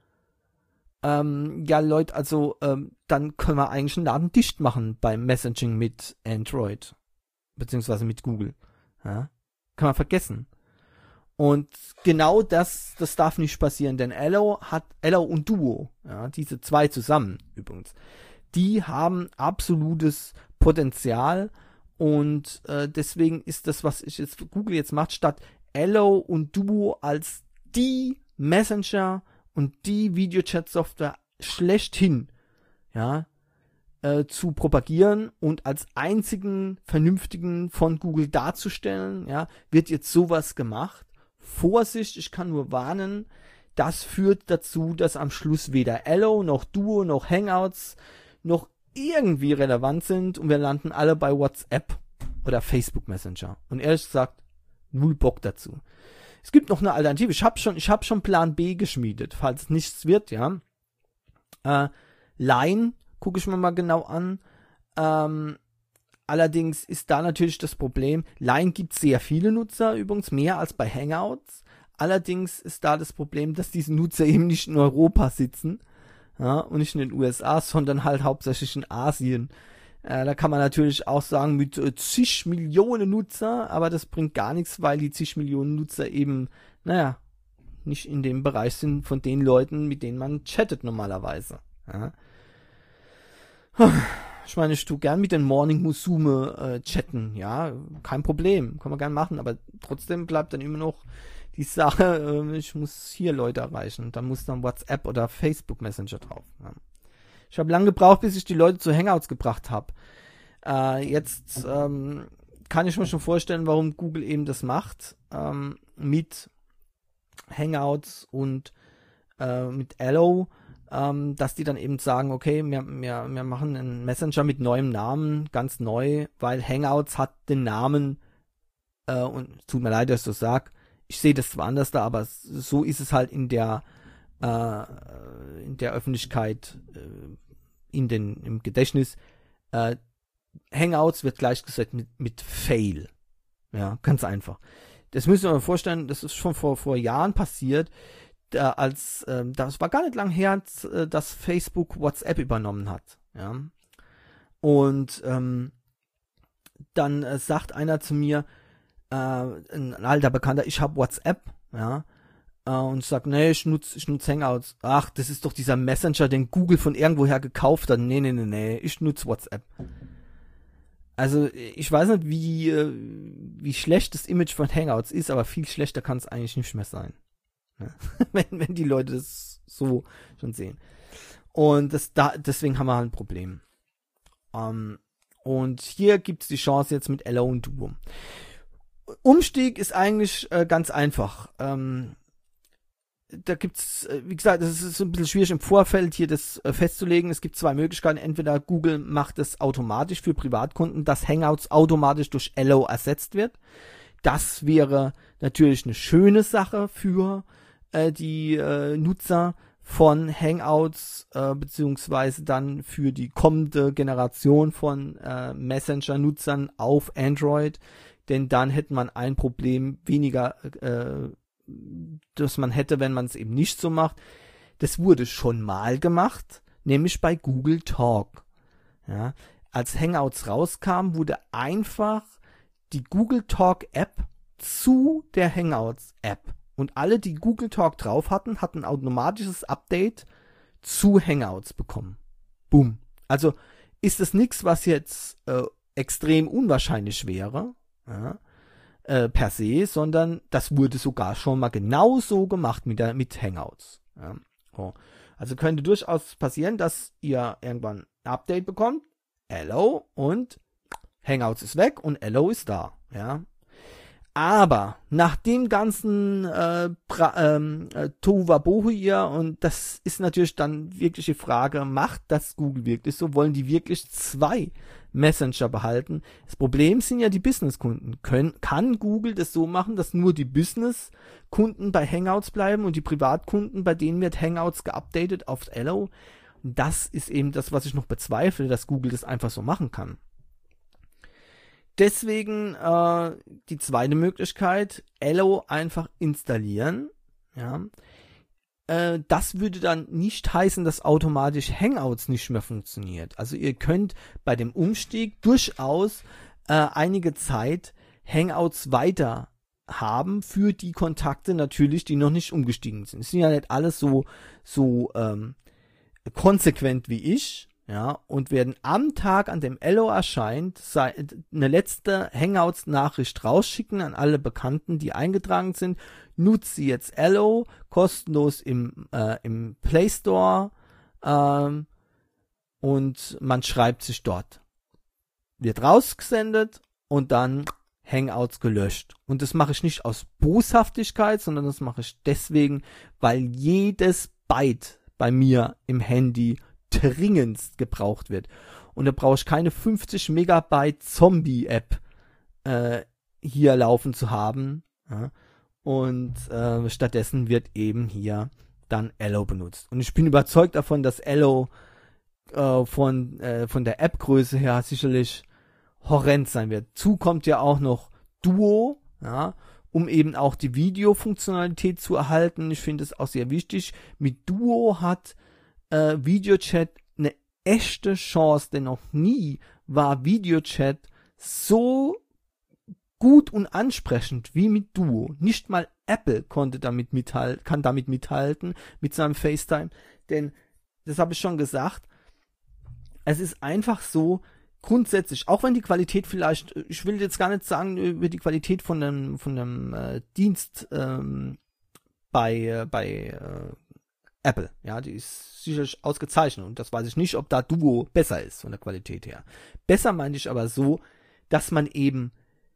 Speaker 1: Ähm, ja, Leute, also ähm, dann können wir eigentlich einen Laden dicht machen beim Messaging mit Android, beziehungsweise mit Google. Ja? Kann man vergessen. Und genau das, das darf nicht passieren, denn Allo hat, Allo und Duo, ja, diese zwei zusammen übrigens, die haben absolutes Potenzial und äh, deswegen ist das, was ich jetzt Google jetzt macht, statt Allo und Duo als die Messenger und die Videochat-Software schlechthin, ja, äh, zu propagieren und als einzigen vernünftigen von Google darzustellen, ja, wird jetzt sowas gemacht. Vorsicht, ich kann nur warnen, das führt dazu, dass am Schluss weder Allo noch Duo noch Hangouts noch irgendwie relevant sind und wir landen alle bei WhatsApp oder Facebook Messenger. Und ehrlich gesagt, null Bock dazu. Es gibt noch eine Alternative. Ich habe schon, ich habe schon Plan B geschmiedet, falls nichts wird, ja. Äh, Line gucke ich mir mal genau an. Ähm, allerdings ist da natürlich das Problem, Line gibt sehr viele Nutzer, übrigens mehr als bei Hangouts. Allerdings ist da das Problem, dass diese Nutzer eben nicht in Europa sitzen. Ja, und nicht in den U S A, sondern halt hauptsächlich in Asien. Äh, da kann man natürlich auch sagen, mit äh, zig Millionen Nutzer, aber das bringt gar nichts, weil die zig Millionen Nutzer eben, naja, nicht in dem Bereich sind von den Leuten, mit denen man chattet normalerweise. Ja. Ich meine, ich tue gern mit den Morning Musume äh, chatten, ja, kein Problem, kann man gern machen, aber trotzdem bleibt dann immer noch die Sache, äh, ich muss hier Leute erreichen. Da muss dann WhatsApp oder Facebook Messenger drauf. Ja. Ich habe lange gebraucht, bis ich die Leute zu Hangouts gebracht habe. Äh, jetzt ähm, kann ich mir schon vorstellen, warum Google eben das macht. Ähm, mit Hangouts und äh, mit Allo. Ähm, dass die dann eben sagen, okay, wir, wir, wir machen einen Messenger mit neuem Namen, ganz neu, weil Hangouts hat den Namen, äh, und tut mir leid, dass ich das sage, ich sehe das zwar anders da, aber so ist es halt in der äh, in der Öffentlichkeit, äh, in den im Gedächtnis. Äh, Hangouts wird gleichgesetzt mit mit Fail. Ja, ganz einfach. Das müssen wir uns vorstellen, das ist schon vor vor Jahren passiert, da als äh, das war gar nicht lang her, dass Facebook WhatsApp übernommen hat. Ja, und ähm, dann äh, sagt einer zu mir, ein alter Bekannter, ich habe WhatsApp, ja, und ich sag, nee, ich nutze ich nutz Hangouts. Ach, das ist doch dieser Messenger, den Google von irgendwoher gekauft hat. Nee, nee, nee, nee, ich nutze WhatsApp. Also, ich weiß nicht, wie, wie schlecht das Image von Hangouts ist, aber viel schlechter kann es eigentlich nicht mehr sein. Ja? wenn, wenn die Leute das so schon sehen. Und das da, deswegen haben wir halt ein Problem. Um, und hier gibt es die Chance jetzt mit Allo und Duo. Umstieg ist eigentlich äh, ganz einfach. Ähm, da gibt's, wie gesagt, es ist ein bisschen schwierig im Vorfeld hier das festzulegen. Es gibt zwei Möglichkeiten. Entweder Google macht es automatisch für Privatkunden, dass Hangouts automatisch durch Allo ersetzt wird. Das wäre natürlich eine schöne Sache für äh, die äh, Nutzer von Hangouts, äh, beziehungsweise dann für die kommende Generation von äh, Messenger-Nutzern auf Android. Denn dann hätte man ein Problem weniger, äh, das man hätte, wenn man es eben nicht so macht. Das wurde schon mal gemacht, nämlich bei Google Talk. Ja, als Hangouts rauskam, wurde einfach die Google Talk App zu der Hangouts App. Und alle, die Google Talk drauf hatten, hatten ein automatisches Update zu Hangouts bekommen. Boom. Also ist es nichts, was jetzt äh, extrem unwahrscheinlich wäre, ja, äh, per se, sondern das wurde sogar schon mal genauso gemacht mit, der, mit Hangouts. Ja. Oh. Also könnte durchaus passieren, dass ihr irgendwann ein Update bekommt, Allo, und Hangouts ist weg und Allo ist da. Ja. Aber nach dem ganzen äh, pra, ähm, äh, Tohuwabohu hier, und das ist natürlich dann wirklich die Frage, macht das Google wirklich so? Wollen die wirklich zwei Messenger behalten? Das Problem sind ja die Businesskunden. Können, kann Google das so machen, dass nur die Businesskunden bei Hangouts bleiben und die Privatkunden, bei denen wird Hangouts geupdatet auf Allo? Das ist eben das, was ich noch bezweifle, dass Google das einfach so machen kann. Deswegen äh, die zweite Möglichkeit, Allo einfach installieren. Ja. Äh, das würde dann nicht heißen, dass automatisch Hangouts nicht mehr funktioniert. Also ihr könnt bei dem Umstieg durchaus äh, einige Zeit Hangouts weiter haben für die Kontakte natürlich, die noch nicht umgestiegen sind. Es sind ja nicht alles so, so ähm, konsequent wie ich. Ja, und werden am Tag, an dem Allo erscheint, eine letzte Hangouts-Nachricht rausschicken an alle Bekannten, die eingetragen sind. Nutze jetzt Allo, kostenlos im, äh, im Play Store, ähm, und man schreibt sich dort. Wird rausgesendet und dann Hangouts gelöscht. Und das mache ich nicht aus Boshaftigkeit, sondern das mache ich deswegen, weil jedes Byte bei mir im Handy dringendst gebraucht wird. Und da brauche ich keine fünfzig Megabyte Zombie-App äh, hier laufen zu haben. Ja? Und äh, stattdessen wird eben hier dann Allo benutzt. Und ich bin überzeugt davon, dass Allo äh, von, äh, von der App-Größe her sicherlich horrend sein wird. Zu kommt ja auch noch Duo, ja, um eben auch die Videofunktionalität zu erhalten. Ich finde es auch sehr wichtig. Mit Duo hat äh, Videochat eine echte Chance, denn noch nie war Videochat so gut und ansprechend wie mit Duo. Nicht mal Apple konnte damit mithalten, kann damit mithalten mit seinem FaceTime, denn das habe ich schon gesagt. Es ist einfach so grundsätzlich, auch wenn die Qualität vielleicht, ich will jetzt gar nicht sagen über die Qualität von einem von einem äh, Dienst ähm, bei äh, bei äh, Apple, ja, die ist sicherlich ausgezeichnet und das weiß ich nicht, ob da Duo besser ist von der Qualität her. Besser meine ich aber so, dass man eben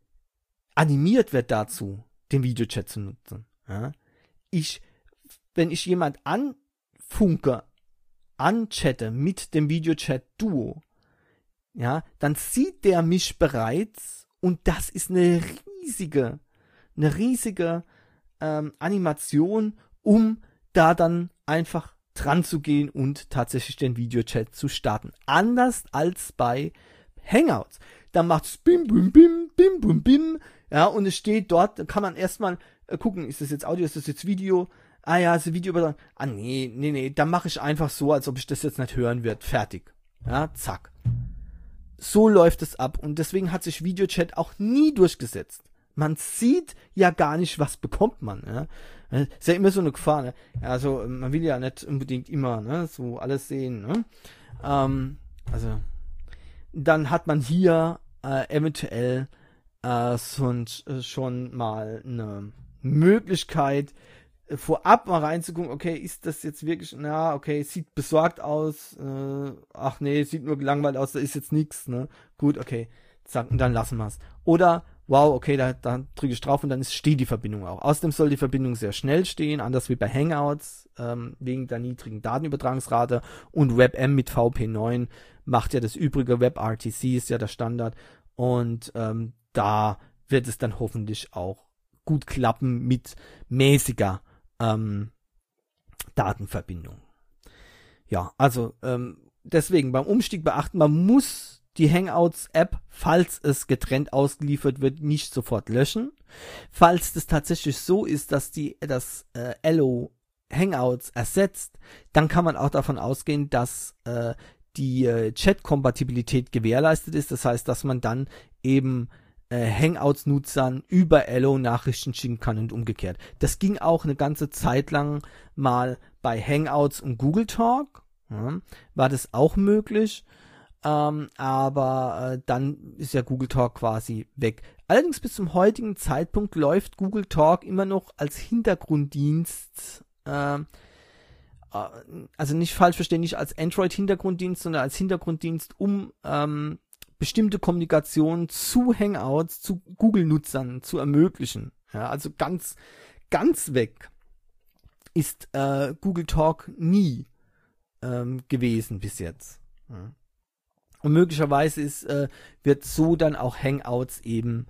Speaker 1: animiert wird dazu, den Videochat zu nutzen. Ja. Ich, wenn ich jemand anfunke, anchatte mit dem Videochat Duo, ja, dann sieht der mich bereits und das ist eine riesige, eine riesige ähm, Animation, um da dann einfach dran zu gehen und tatsächlich den Videochat zu starten. Anders als bei Hangouts. Da macht's bim, bim, bim, bim, bim, bim, ja, und es steht dort, da kann man erstmal äh, gucken, ist das jetzt Audio, ist das jetzt Video? Ah ja, ist das Video über, ah nee, nee, nee, dann mache ich einfach so, als ob ich das jetzt nicht hören wird. Fertig. Ja, zack. So läuft es ab und deswegen hat sich Videochat auch nie durchgesetzt. Man sieht ja gar nicht, was bekommt man. Ja? Ist ja immer so eine Gefahr. Ne? Also man will ja nicht unbedingt immer, ne, so alles sehen. Ne? Ähm, also dann hat man hier äh, eventuell äh, so, äh, schon mal eine Möglichkeit, äh, vorab mal reinzugucken, okay, ist das jetzt wirklich, na, okay, sieht besorgt aus, äh, ach nee, sieht nur gelangweilt aus, da ist jetzt nichts, ne? Gut, okay, zack, und dann lassen wir es. Oder wow, okay, da, da drücke ich drauf und dann ist, steht die Verbindung auch. Außerdem soll die Verbindung sehr schnell stehen, anders wie bei Hangouts, ähm, wegen der niedrigen Datenübertragungsrate, und WebM mit V P neun macht ja das übrige, WebRTC ist ja der Standard, und ähm, da wird es dann hoffentlich auch gut klappen mit mäßiger ähm, Datenverbindung. Ja, also ähm, deswegen beim Umstieg beachten, man muss die Hangouts-App, falls es getrennt ausgeliefert wird, nicht sofort löschen. Falls das tatsächlich so ist, dass die das äh, Allo Hangouts ersetzt, dann kann man auch davon ausgehen, dass äh, die äh, Chat-Kompatibilität gewährleistet ist. Das heißt, dass man dann eben äh, Hangouts-Nutzern über Allo Nachrichten schicken kann und umgekehrt. Das ging auch eine ganze Zeit lang mal bei Hangouts und Google Talk. Ja, war das auch möglich. Ähm, aber äh, dann ist ja Google Talk quasi weg. Allerdings bis zum heutigen Zeitpunkt läuft Google Talk immer noch als Hintergrunddienst, äh, also nicht falsch verstehen, nicht als Android-Hintergrunddienst, sondern als Hintergrunddienst, um ähm, bestimmte Kommunikation zu Hangouts, zu Google-Nutzern zu ermöglichen. Ja, also ganz, ganz weg ist äh, Google Talk nie ähm, gewesen bis jetzt. Ja. Und möglicherweise ist, äh, wird so dann auch Hangouts eben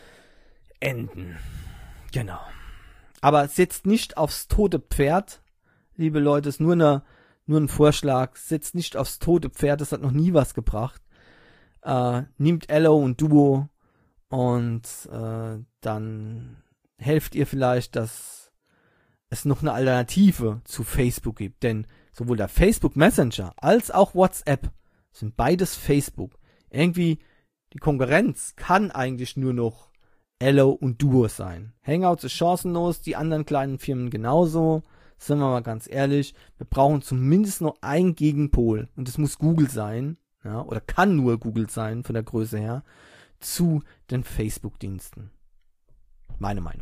Speaker 1: enden. Genau. Aber setzt nicht aufs tote Pferd, liebe Leute, ist nur, eine, nur ein Vorschlag. Setzt nicht aufs tote Pferd, das hat noch nie was gebracht. Äh, nehmt Allo und Duo und äh, dann helft ihr vielleicht, dass es noch eine Alternative zu Facebook gibt. Denn sowohl der Facebook Messenger als auch WhatsApp sind beides Facebook. Irgendwie die Konkurrenz kann eigentlich nur noch Allo und Duo sein. Hangouts ist chancenlos, die anderen kleinen Firmen genauso. Sind wir mal ganz ehrlich, wir brauchen zumindest noch einen Gegenpol, und das muss Google sein, ja, oder kann nur Google sein von der Größe her, zu den Facebook-Diensten. Meine Meinung.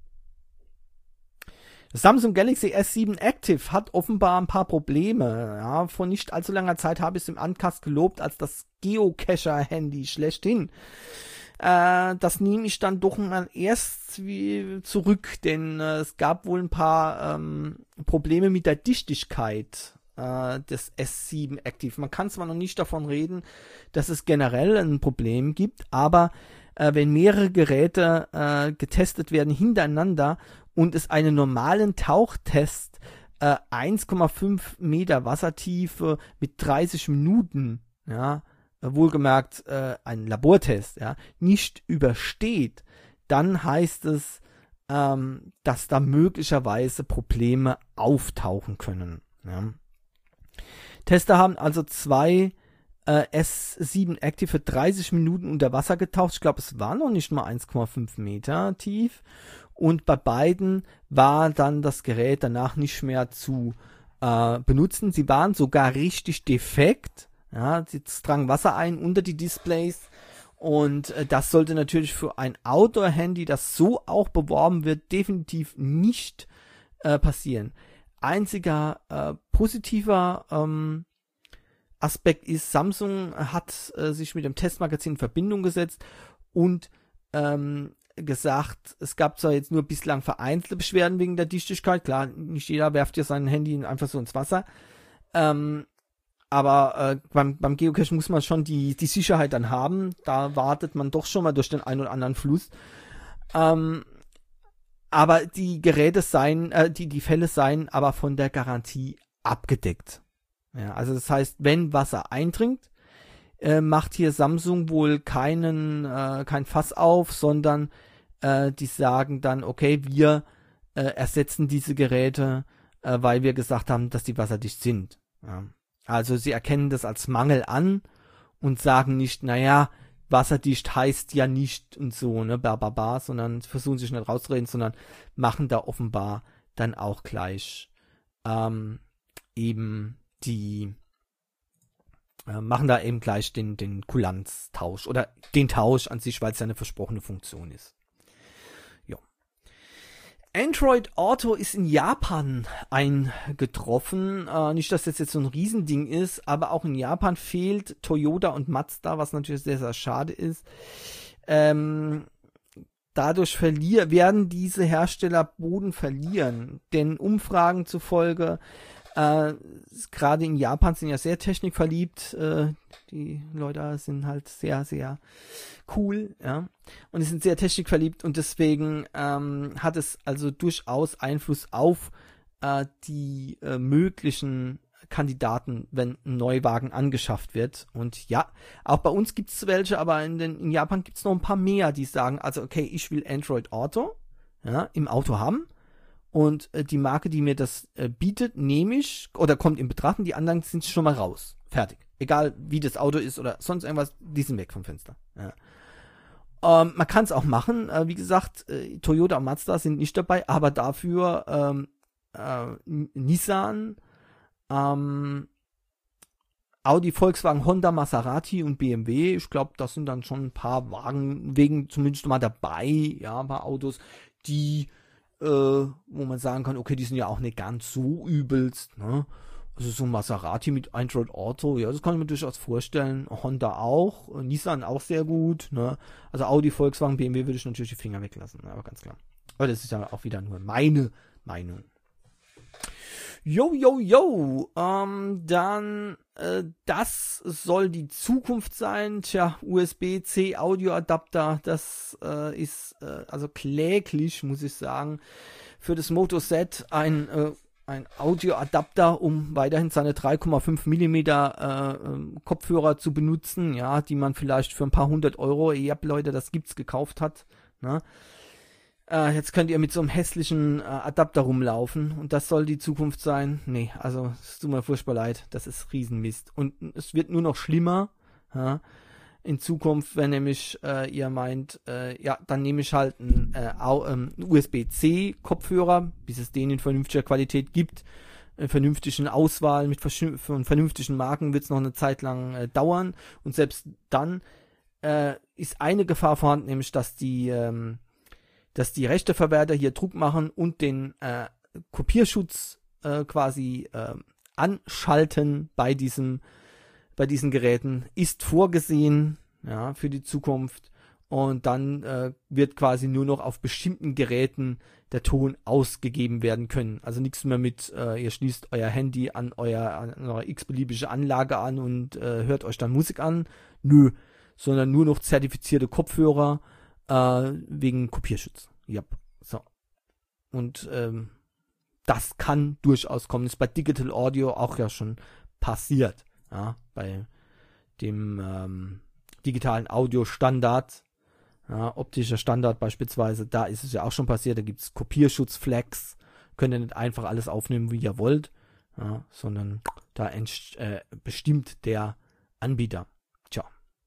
Speaker 1: Das Samsung Galaxy S sieben Active hat offenbar ein paar Probleme. Ja, vor nicht allzu langer Zeit habe ich es im Uncast gelobt als das Geocacher-Handy schlechthin. Äh, das nehme ich dann doch mal erst wie zurück, denn äh, es gab wohl ein paar ähm, Probleme mit der Dichtigkeit äh, des S sieben Active. Man kann zwar noch nicht davon reden, dass es generell ein Problem gibt, aber äh, wenn mehrere Geräte äh, getestet werden hintereinander und es einen normalen Tauchtest äh, eins Komma fünf Meter Wassertiefe mit dreißig Minuten, ja, wohlgemerkt äh, ein Labortest, ja, nicht übersteht, dann heißt es, ähm, dass da möglicherweise Probleme auftauchen können. Ja. Tester haben also zwei äh, S sieben Active für dreißig Minuten unter Wasser getaucht. Ich glaube, es war noch nicht mal eins Komma fünf Meter tief. Und bei beiden war dann das Gerät danach nicht mehr zu äh, benutzen. Sie waren sogar richtig defekt. Ja, sie drangen Wasser ein unter die Displays. Und äh, das sollte natürlich für ein Outdoor-Handy, das so auch beworben wird, definitiv nicht äh, passieren. Einziger äh, positiver ähm, Aspekt ist, Samsung hat äh, sich mit dem Testmagazin in Verbindung gesetzt und ähm, gesagt, es gab zwar jetzt nur bislang vereinzelte Beschwerden wegen der Dichtigkeit, klar, nicht jeder werft ja sein Handy einfach so ins Wasser, ähm, aber äh, beim, beim Geocachen muss man schon die, die Sicherheit dann haben, da wartet man doch schon mal durch den einen oder anderen Fluss, ähm, aber die Geräte seien, äh, die, die Fälle seien aber von der Garantie abgedeckt. Ja, also das heißt, wenn Wasser eindringt, äh, macht hier Samsung wohl keinen, äh, kein Fass auf, sondern äh, die sagen dann, okay, wir äh, ersetzen diese Geräte, äh, weil wir gesagt haben, dass die wasserdicht sind. Ja. Also sie erkennen das als Mangel an und sagen nicht, naja, wasserdicht heißt ja nicht und so, ne, bababa, sondern versuchen sich nicht rauszureden, sondern machen da offenbar dann auch gleich ähm, eben die äh, machen da eben gleich den, den Kulanztausch oder den Tausch an sich, weil es ja eine versprochene Funktion ist. Ja. Android Auto ist in Japan eingetroffen. Äh, nicht, dass das jetzt so ein Riesending ist, aber auch in Japan fehlt Toyota und Mazda, was natürlich sehr, sehr schade ist. Ähm, dadurch verlieren, werden diese Hersteller Boden verlieren. Denn Umfragen zufolge, äh, gerade in Japan sind ja sehr technikverliebt, äh, die Leute sind halt sehr, sehr cool, ja, und die sind sehr technikverliebt und deswegen ähm, hat es also durchaus Einfluss auf äh, die äh, möglichen Kandidaten, wenn ein Neuwagen angeschafft wird. Und ja, auch bei uns gibt es welche, aber in, den, in Japan gibt es noch ein paar mehr, die sagen, also okay, ich will Android Auto, ja, im Auto haben und äh, die Marke, die mir das äh, bietet, nehme ich oder kommt in Betracht und die anderen sind schon mal raus. Fertig. Egal wie das Auto ist oder sonst irgendwas, die sind weg vom Fenster. Ja. Ähm, man kann es auch machen, äh, wie gesagt, äh, Toyota und Mazda sind nicht dabei, aber dafür ähm, äh, Nissan, Ähm, Audi, Volkswagen, Honda, Maserati und B M W. Ich glaube, das sind dann schon ein paar Wagen, wegen zumindest mal dabei, ja, ein paar Autos, die, äh, wo man sagen kann, okay, die sind ja auch nicht ganz so übelst, ne? Also so ein Maserati mit Android Auto, ja, das kann ich mir durchaus vorstellen. Honda auch, Nissan auch sehr gut, ne? Also Audi, Volkswagen, B M W würde ich natürlich die Finger weglassen, ne? Aber ganz klar. Aber das ist ja auch wieder nur meine Meinung. Jo, jo, jo, ähm, dann, äh, das soll die Zukunft sein. Tja, U S B-C Audioadapter, das äh, ist äh, also kläglich, muss ich sagen, für das Moto Z ein, äh, ein Audioadapter, um weiterhin seine drei Komma fünf Millimeter äh, Kopfhörer zu benutzen, ja, die man vielleicht für ein paar hundert Euro, ja, Leute, das gibt's, gekauft hat, ne? Äh, jetzt könnt ihr mit so einem hässlichen äh, Adapter rumlaufen und das soll die Zukunft sein. Nee, also es tut mir furchtbar leid, das ist Riesenmist. Und es wird nur noch schlimmer, ja, in Zukunft, wenn nämlich äh, ihr meint, äh, ja, dann nehme ich halt einen äh, ähm, U S B-C Kopfhörer, bis es den in vernünftiger Qualität gibt, in vernünftigen Auswahl mit von vernünftigen Marken wird es noch eine Zeit lang äh, dauern und selbst dann äh, ist eine Gefahr vorhanden, nämlich dass die ähm, dass die Rechteverwerter hier Druck machen und den äh, Kopierschutz äh, quasi äh, anschalten bei diesem, bei diesen Geräten, ist vorgesehen, ja, für die Zukunft. Und dann äh, wird quasi nur noch auf bestimmten Geräten der Ton ausgegeben werden können. Also nichts mehr mit, äh, ihr schließt euer Handy an euer an eure x-beliebige Anlage an und äh, hört euch dann Musik an. Nö, sondern nur noch zertifizierte Kopfhörer, Äh, wegen Kopierschutz. Ja, so. Und ähm, das kann durchaus kommen. Das ist bei Digital Audio auch ja schon passiert. Ja, bei dem ähm, digitalen Audio-Standard, ja, optischer Standard beispielsweise, da ist es ja auch schon passiert. Da gibt es Kopierschutz-Flags. Könnt ihr nicht einfach alles aufnehmen, wie ihr wollt, ja, sondern da entst- äh, bestimmt der Anbieter. Tja.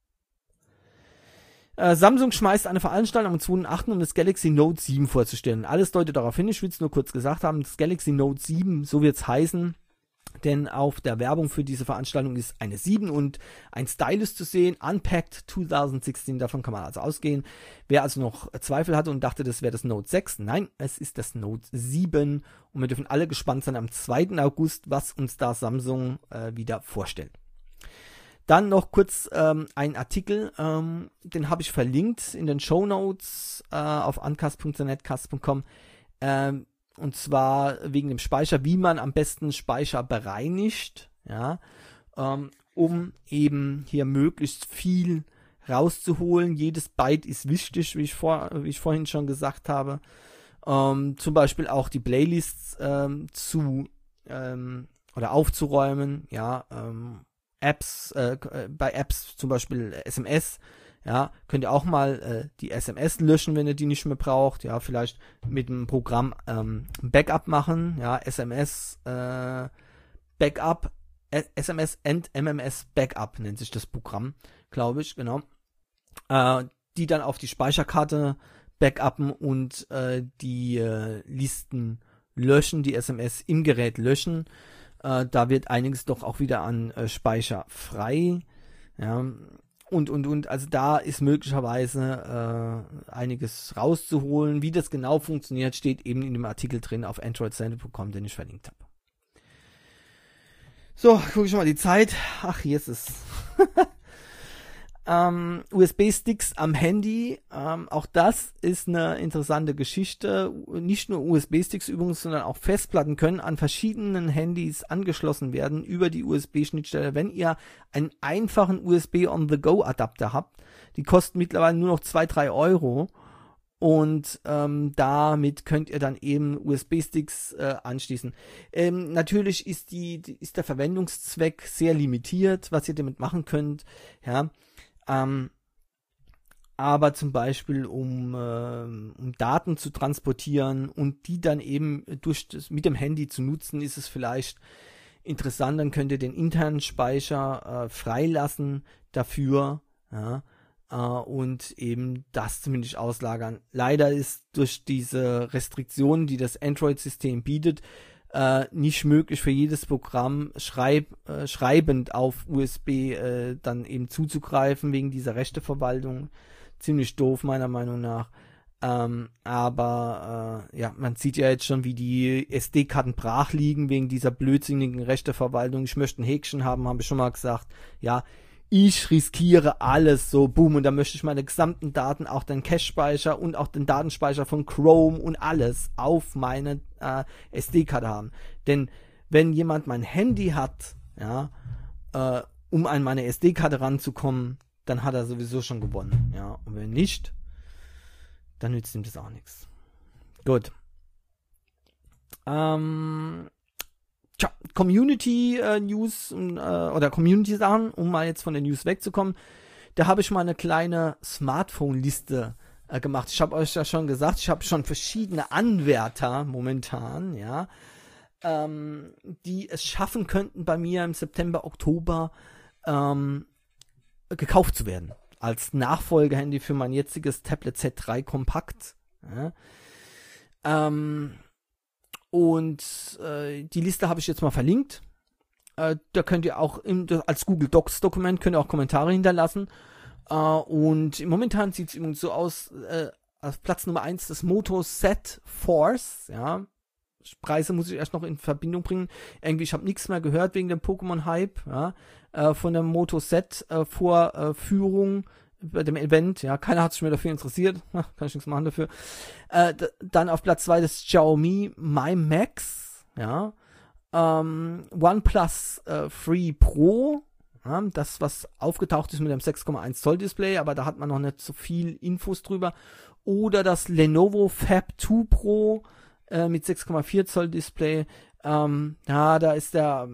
Speaker 1: Äh, Samsung schmeißt eine Veranstaltung am zweiten achten um das Galaxy Note sieben vorzustellen. Alles deutet darauf hin, ich will es nur kurz gesagt haben, das Galaxy Note sieben, so wird es heißen, denn auf der Werbung für diese Veranstaltung ist eine sieben und ein Stylus zu sehen, Unpacked zwanzig sechzehn, davon kann man also ausgehen. Wer also noch Zweifel hatte und dachte, das wäre das Note sechs, nein, es ist das Note sieben und wir dürfen alle gespannt sein am zweiten August, was uns da Samsung äh, wieder vorstellt. Dann noch kurz ähm, ein Artikel, ähm, den habe ich verlinkt in den Shownotes äh, auf uncast punkt netcast punkt com, ähm, und zwar wegen dem Speicher, wie man am besten Speicher bereinigt, ja, ähm, um eben hier möglichst viel rauszuholen. Jedes Byte ist wichtig, wie ich, vor, wie ich vorhin schon gesagt habe. Ähm, zum Beispiel auch die Playlists ähm, zu ähm, oder aufzuräumen, ja, ähm, Apps, äh, bei Apps zum Beispiel S M S, ja, könnt ihr auch mal äh, die S M S löschen, wenn ihr die nicht mehr braucht, ja, vielleicht mit dem Programm ähm, Backup machen, ja, S M S äh, Backup, S M S and M M S Backup nennt sich das Programm, glaube ich, genau, äh, die dann auf die Speicherkarte backuppen und äh, die äh, Listen löschen, die S M S im Gerät löschen. Äh, da wird einiges doch auch wieder an äh, Speicher frei. Ja, und, und, und, also da ist möglicherweise äh, einiges rauszuholen. Wie das genau funktioniert, steht eben in dem Artikel drin auf android center punkt com, den ich verlinkt habe. So, gucke ich mal die Zeit. Ach, hier ist es. Ähm, U S B-Sticks am Handy, ähm, auch das ist eine interessante Geschichte. Nicht nur U S B-Sticks übrigens, sondern auch Festplatten können an verschiedenen Handys angeschlossen werden über die U S B-Schnittstelle. Wenn ihr einen einfachen U S B-on-the-go-Adapter habt, die kosten mittlerweile nur noch zwei, drei Euro. Und ähm, damit könnt ihr dann eben U S B-Sticks äh, anschließen. Ähm, natürlich ist die, die ist der Verwendungszweck sehr limitiert, was ihr damit machen könnt. Ja, ähm, aber zum Beispiel um, äh, um Daten zu transportieren und die dann eben durch das, mit dem Handy zu nutzen, ist es vielleicht interessant. Dann könnt ihr den internen Speicher äh, freilassen dafür. Ja. Uh, und eben das zumindest auslagern. Leider ist durch diese Restriktionen, die das Android-System bietet, uh, nicht möglich für jedes Programm schreib, uh, schreibend auf U S B uh, dann eben zuzugreifen, wegen dieser Rechteverwaltung. Ziemlich doof meiner Meinung nach. Um, aber uh, ja, man sieht ja jetzt schon, wie die S D-Karten brach liegen wegen dieser blödsinnigen Rechteverwaltung. Ich möchte ein Häkchen haben, habe ich schon mal gesagt. Ja, ich riskiere alles, so boom, und da möchte ich meine gesamten Daten, auch den Cache-Speicher und auch den Datenspeicher von Chrome und alles auf meine äh, S D-Karte haben. Denn wenn jemand mein Handy hat, ja, äh, um an meine S D-Karte ranzukommen, dann hat er sowieso schon gewonnen, ja, und wenn nicht, dann nützt ihm das auch nichts. Gut. Ähm... Tja, Community äh, News äh, oder Community Sachen, um mal jetzt von den News wegzukommen. Da habe ich mal eine kleine Smartphone-Liste äh, gemacht. Ich habe euch ja schon gesagt, ich habe schon verschiedene Anwärter momentan, ja, ähm, die es schaffen könnten, bei mir im September, Oktober ähm, gekauft zu werden. Als Nachfolgehandy für mein jetziges Tablet Z drei Kompakt. Ja. Ähm, Und äh, die Liste habe ich jetzt mal verlinkt. Äh, da könnt ihr auch im, als Google Docs Dokument könnt ihr auch Kommentare hinterlassen. Äh, und momentan sieht es übrigens so aus, äh, auf Platz Nummer eins das Moto Z Force. Ja, Preise muss ich erst noch in Verbindung bringen. Irgendwie, ich habe nichts mehr gehört wegen dem Pokémon-Hype. Ja, äh, von der Moto Z äh, Vorführung. Bei dem Event, ja, keiner hat sich mehr dafür interessiert, Ach, kann ich nichts machen dafür. Äh, d- dann auf Platz zwei das Xiaomi Mi Max, ja, ähm, OnePlus äh, Free Pro, ja, das, was aufgetaucht ist mit dem sechs Komma eins Zoll Display, aber da hat man noch nicht so viel Infos drüber. Oder das Lenovo Fab zwei Pro äh, mit sechs Komma vier Zoll Display, ähm, ja, da ist der...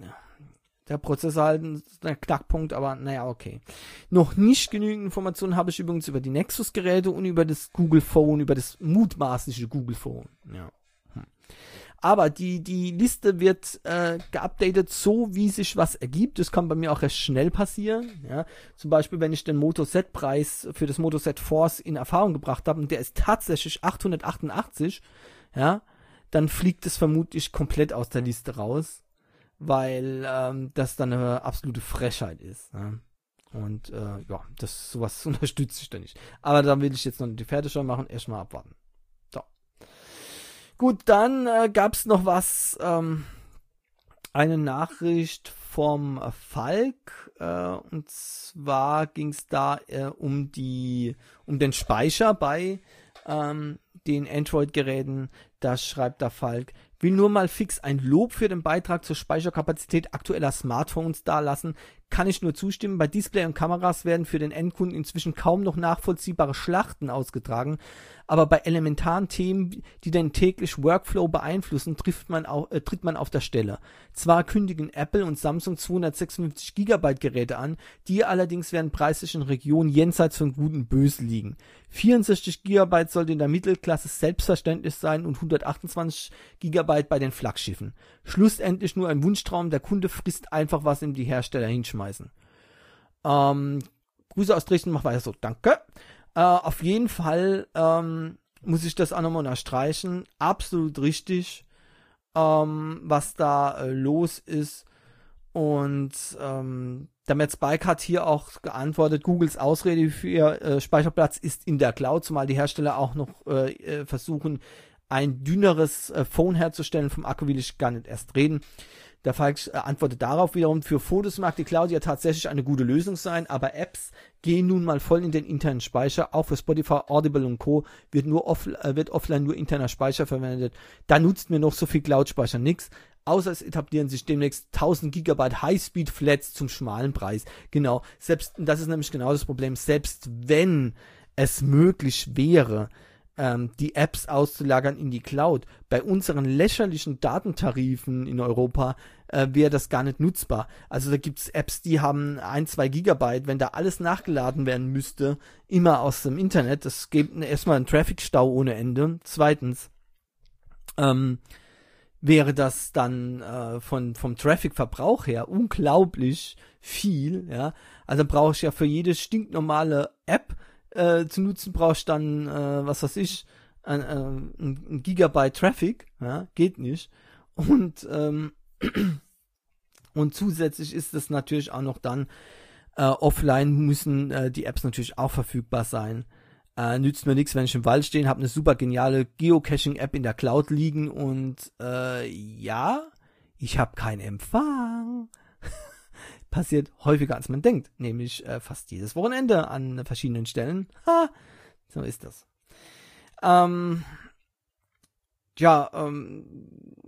Speaker 1: Der Prozessor halt ein Knackpunkt, aber naja, okay. Noch nicht genügend Informationen habe ich übrigens über die Nexus-Geräte und über das Google Phone, über das mutmaßliche Google Phone. Ja. Hm. Aber die, die Liste wird äh, geupdatet, so wie sich was ergibt. Das kann bei mir auch recht schnell passieren. Ja. Zum Beispiel, wenn ich den Moto Z-Preis für das Moto Z Force in Erfahrung gebracht habe und der ist tatsächlich achthundertachtundachtzig, ja, dann fliegt es vermutlich komplett aus der Liste raus. Weil ähm, das dann eine absolute Frechheit ist. Ja? Und äh, ja, das sowas unterstütze ich dann nicht. Aber da will ich jetzt noch die Fertigschau machen, erstmal abwarten. So. Gut, dann äh, gab es noch was, ähm, eine Nachricht vom äh, Falk, äh, und zwar ging es da äh, um die, um den Speicher bei ähm, den Android-Geräten. Da schreibt der Falk: Will nur mal fix ein Lob für den Beitrag zur Speicherkapazität aktueller Smartphones dalassen. Kann ich nur zustimmen. Bei Display und Kameras werden für den Endkunden inzwischen kaum noch nachvollziehbare Schlachten ausgetragen. Aber bei elementaren Themen, die den täglichen Workflow beeinflussen, trifft man auf, äh, tritt man auf der Stelle. Zwar kündigen Apple und Samsung zweihundertsechsundfünfzig Gigabyte Geräte an, die allerdings werden preislich in Regionen jenseits von Gut und Böse liegen. vierundsechzig Gigabyte sollte in der Mittelklasse selbstverständlich sein und hundertachtundzwanzig Gigabyte bei den Flaggschiffen. Schlussendlich nur ein Wunschtraum, der Kunde frisst einfach, was ihm die Hersteller hinschmeißen. Ähm, Grüße aus Dresden, mach weiter so, danke. Äh, auf jeden Fall ähm, muss ich das auch nochmal unterstreichen. Absolut richtig, ähm, was da äh, los ist. Und ähm, der Matt Spike hat hier auch geantwortet, Googles Ausrede für ihr äh, Speicherplatz ist in der Cloud, zumal die Hersteller auch noch äh, versuchen, ein dünneres äh, Phone herzustellen. Vom Akku will ich gar nicht erst reden. Der Falk äh, antwortet darauf wiederum, für Fotos mag die Cloud ja tatsächlich eine gute Lösung sein, aber Apps gehen nun mal voll in den internen Speicher. Auch für Spotify, Audible und Co. wird nur off, äh, wird offline nur interner Speicher verwendet. Da nutzt mir noch so viel Cloud-Speicher nichts. Außer es etablieren sich demnächst tausend Gigabyte High-Speed-Flats zum schmalen Preis. Genau, selbst, das ist nämlich genau das Problem, selbst wenn es möglich wäre, ähm, die Apps auszulagern in die Cloud, bei unseren lächerlichen Datentarifen in Europa äh, wäre das gar nicht nutzbar. Also da gibt es Apps, die haben ein, zwei Gigabyte, wenn da alles nachgeladen werden müsste, immer aus dem Internet, das gibt erstmal einen Traffic-Stau ohne Ende. Zweitens, ähm, wäre das dann äh, von vom Traffic-Verbrauch her unglaublich viel, ja. Also brauche ich ja für jede stinknormale App äh, zu nutzen, brauche ich dann, äh, was weiß ich, ein, äh, ein, ein Gigabyte Traffic, ja, geht nicht. Und ähm, und zusätzlich ist es natürlich auch noch dann, äh, offline müssen äh, die Apps natürlich auch verfügbar sein. Äh, nützt mir nichts, wenn ich im Wald stehe, habe eine super geniale Geocaching-App in der Cloud liegen und äh, ja, ich habe keinen Empfang. Passiert häufiger, als man denkt, nämlich äh, fast jedes Wochenende an verschiedenen Stellen. Ha, so ist das. Ähm, ja, ähm,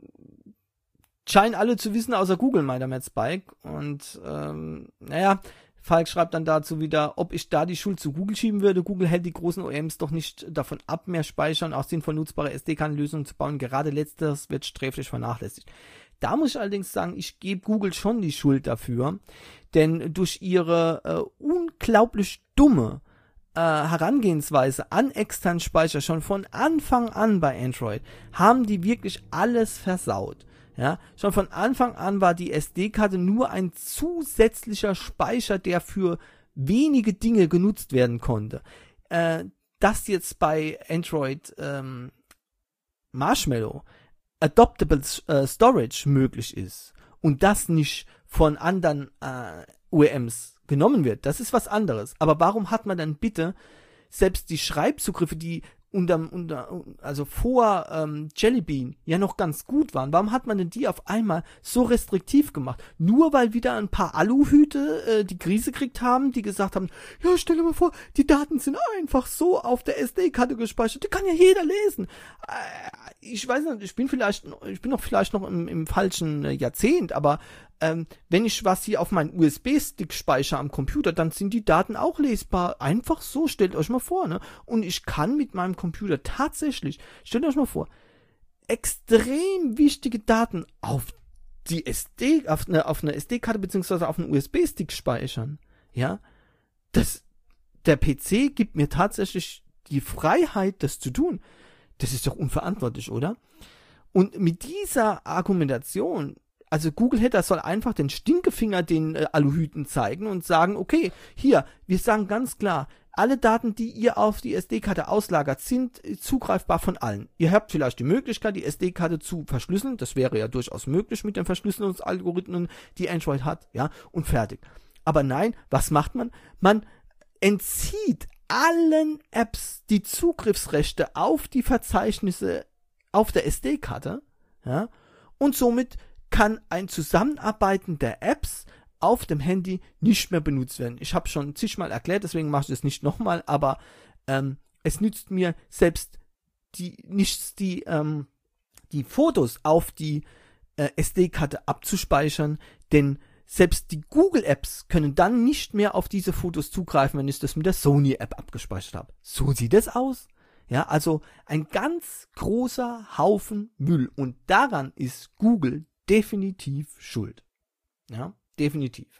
Speaker 1: scheinen alle zu wissen, außer Google, meint der Matt Spike. Und ähm, naja, Falk schreibt dann dazu wieder, ob ich da die Schuld zu Google schieben würde. Google hält die großen O E Ms doch nicht davon ab, mehr Speichern, auch sinnvoll nutzbare S D-Kartenlösungen zu bauen. Gerade letzteres wird sträflich vernachlässigt. Da muss ich allerdings sagen, ich gebe Google schon die Schuld dafür, denn durch ihre äh, unglaublich dumme äh, Herangehensweise an externen Speicher schon von Anfang an bei Android haben die wirklich alles versaut. Ja, schon von Anfang an war die S D-Karte nur ein zusätzlicher Speicher, der für wenige Dinge genutzt werden konnte. Äh, dass jetzt bei Android ähm, Marshmallow Adoptable äh, Storage möglich ist und das nicht von anderen äh, O E Ms genommen wird, das ist was anderes. Aber warum hat man dann bitte selbst die Schreibzugriffe, die unter, unter, also vor ähm, Jelly Bean ja noch ganz gut waren, warum hat man denn die auf einmal so restriktiv gemacht? Nur weil wieder ein paar Aluhüte äh, die Krise gekriegt haben, die gesagt haben, ja, stell dir mal vor, die Daten sind einfach so auf der S D-Karte gespeichert, die kann ja jeder lesen. Äh, ich weiß nicht, ich bin vielleicht, ich bin noch vielleicht noch im, im falschen äh, Jahrzehnt, aber ähm, wenn ich was hier auf meinen U S B-Stick speichere am Computer, dann sind die Daten auch lesbar. Einfach so, stellt euch mal vor, ne? Und ich kann mit meinem Computer tatsächlich, stellt euch mal vor, extrem wichtige Daten auf die S D, auf eine, auf eine S D-Karte beziehungsweise auf einen U S B-Stick speichern. Ja? Das, der P C gibt mir tatsächlich die Freiheit, das zu tun. Das ist doch unverantwortlich, oder? Und mit dieser Argumentation, also Google hätte, das soll einfach den Stinkefinger den äh, Aluhüten zeigen und sagen, okay, hier, wir sagen ganz klar, alle Daten, die ihr auf die S D-Karte auslagert, sind äh, zugreifbar von allen. Ihr habt vielleicht die Möglichkeit, die S D-Karte zu verschlüsseln, das wäre ja durchaus möglich mit den Verschlüsselungsalgorithmen, die Android hat, ja, und fertig. Aber nein, was macht man? Man entzieht allen Apps die Zugriffsrechte auf die Verzeichnisse auf der S D-Karte, ja, und somit kann ein Zusammenarbeiten der Apps auf dem Handy nicht mehr benutzt werden. Ich habe schon zigmal erklärt, deswegen mache ich das nicht nochmal, aber ähm, es nützt mir selbst die nichts, die ähm, die Fotos auf die äh, S D-Karte abzuspeichern, denn selbst die Google-Apps können dann nicht mehr auf diese Fotos zugreifen, wenn ich das mit der Sony-App abgespeichert habe. So sieht es aus. Ja, also ein ganz großer Haufen Müll und daran ist Google definitiv schuld. Ja, definitiv.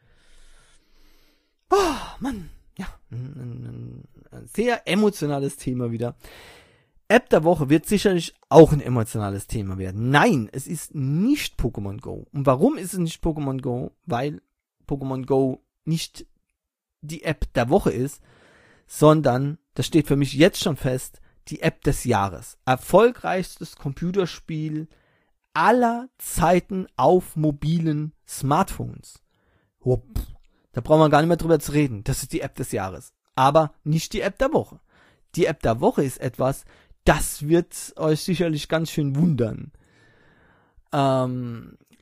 Speaker 1: Oh, Mann. Ja, ein, ein, ein sehr emotionales Thema wieder. App der Woche wird sicherlich auch ein emotionales Thema werden. Nein, es ist nicht Pokémon Go. Und warum ist es nicht Pokémon Go? Weil Pokémon Go nicht die App der Woche ist, sondern, das steht für mich jetzt schon fest, die App des Jahres. Erfolgreichstes Computerspiel aller Zeiten auf mobilen Smartphones. Oh, pff, da brauchen wir gar nicht mehr drüber zu reden. Das ist die App des Jahres. Aber nicht die App der Woche. Die App der Woche ist etwas, das wird euch sicherlich ganz schön wundern. Ähm,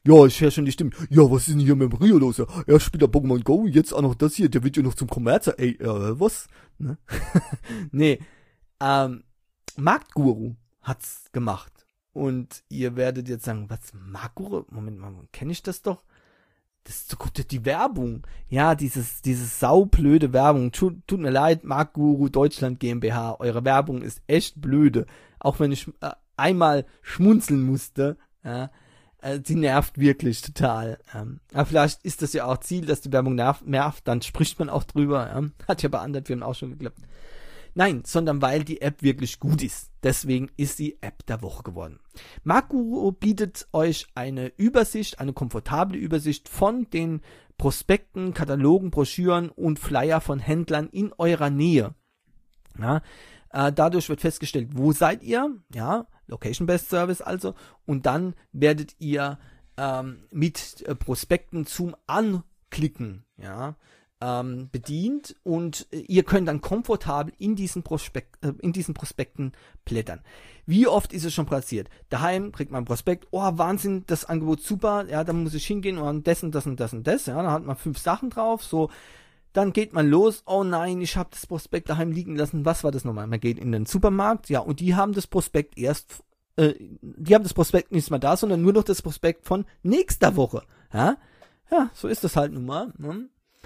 Speaker 2: Ja, ich höre schon die Stimme. Ja, was ist denn hier mit dem Rio los? Er spielt ja Pokémon Go, jetzt auch noch das hier, der wird ja noch zum Kommerzer. Ey, äh, was? Ne?
Speaker 1: nee, ähm, Marktguru hat's gemacht. Und ihr werdet jetzt sagen, was, Marktguru? Moment mal, kenne ich das doch? Das ist so gut, die Werbung. Ja, dieses, dieses saublöde Werbung. Tut, tut mir leid, Marktguru Deutschland GmbH. Eure Werbung ist echt blöde. Auch wenn ich äh, einmal schmunzeln musste. Ja, äh, die nervt wirklich total. Ähm, aber vielleicht ist das ja auch Ziel, dass die Werbung nervt. nervt dann spricht man auch drüber. Ja. Hat ja bei anderen Firmen auch schon geklappt. Nein, sondern weil die App wirklich gut ist. Deswegen ist sie App der Woche geworden. Marktguru bietet euch eine Übersicht, eine komfortable Übersicht von den Prospekten, Katalogen, Broschüren und Flyer von Händlern in eurer Nähe. Ja, äh, dadurch wird festgestellt, wo seid ihr? Ja, Location-Based Service also. Und dann werdet ihr ähm, mit äh, Prospekten zum Anklicken, ja, Ähm, bedient und äh, ihr könnt dann komfortabel in diesen, Prospekt, äh, in diesen Prospekten blättern. Wie oft ist es schon passiert? Daheim kriegt man ein Prospekt, oh Wahnsinn, das Angebot super, ja, da muss ich hingehen und das und das und das und das, ja, da hat man fünf Sachen drauf, so, dann geht man los, oh nein, ich habe das Prospekt daheim liegen lassen, was war das nochmal? Man geht in den Supermarkt, ja, und die haben das Prospekt erst, äh, die haben das Prospekt nicht mehr da, sondern nur noch das Prospekt von nächster Woche, ja, ja, so ist das halt nun mal, ne?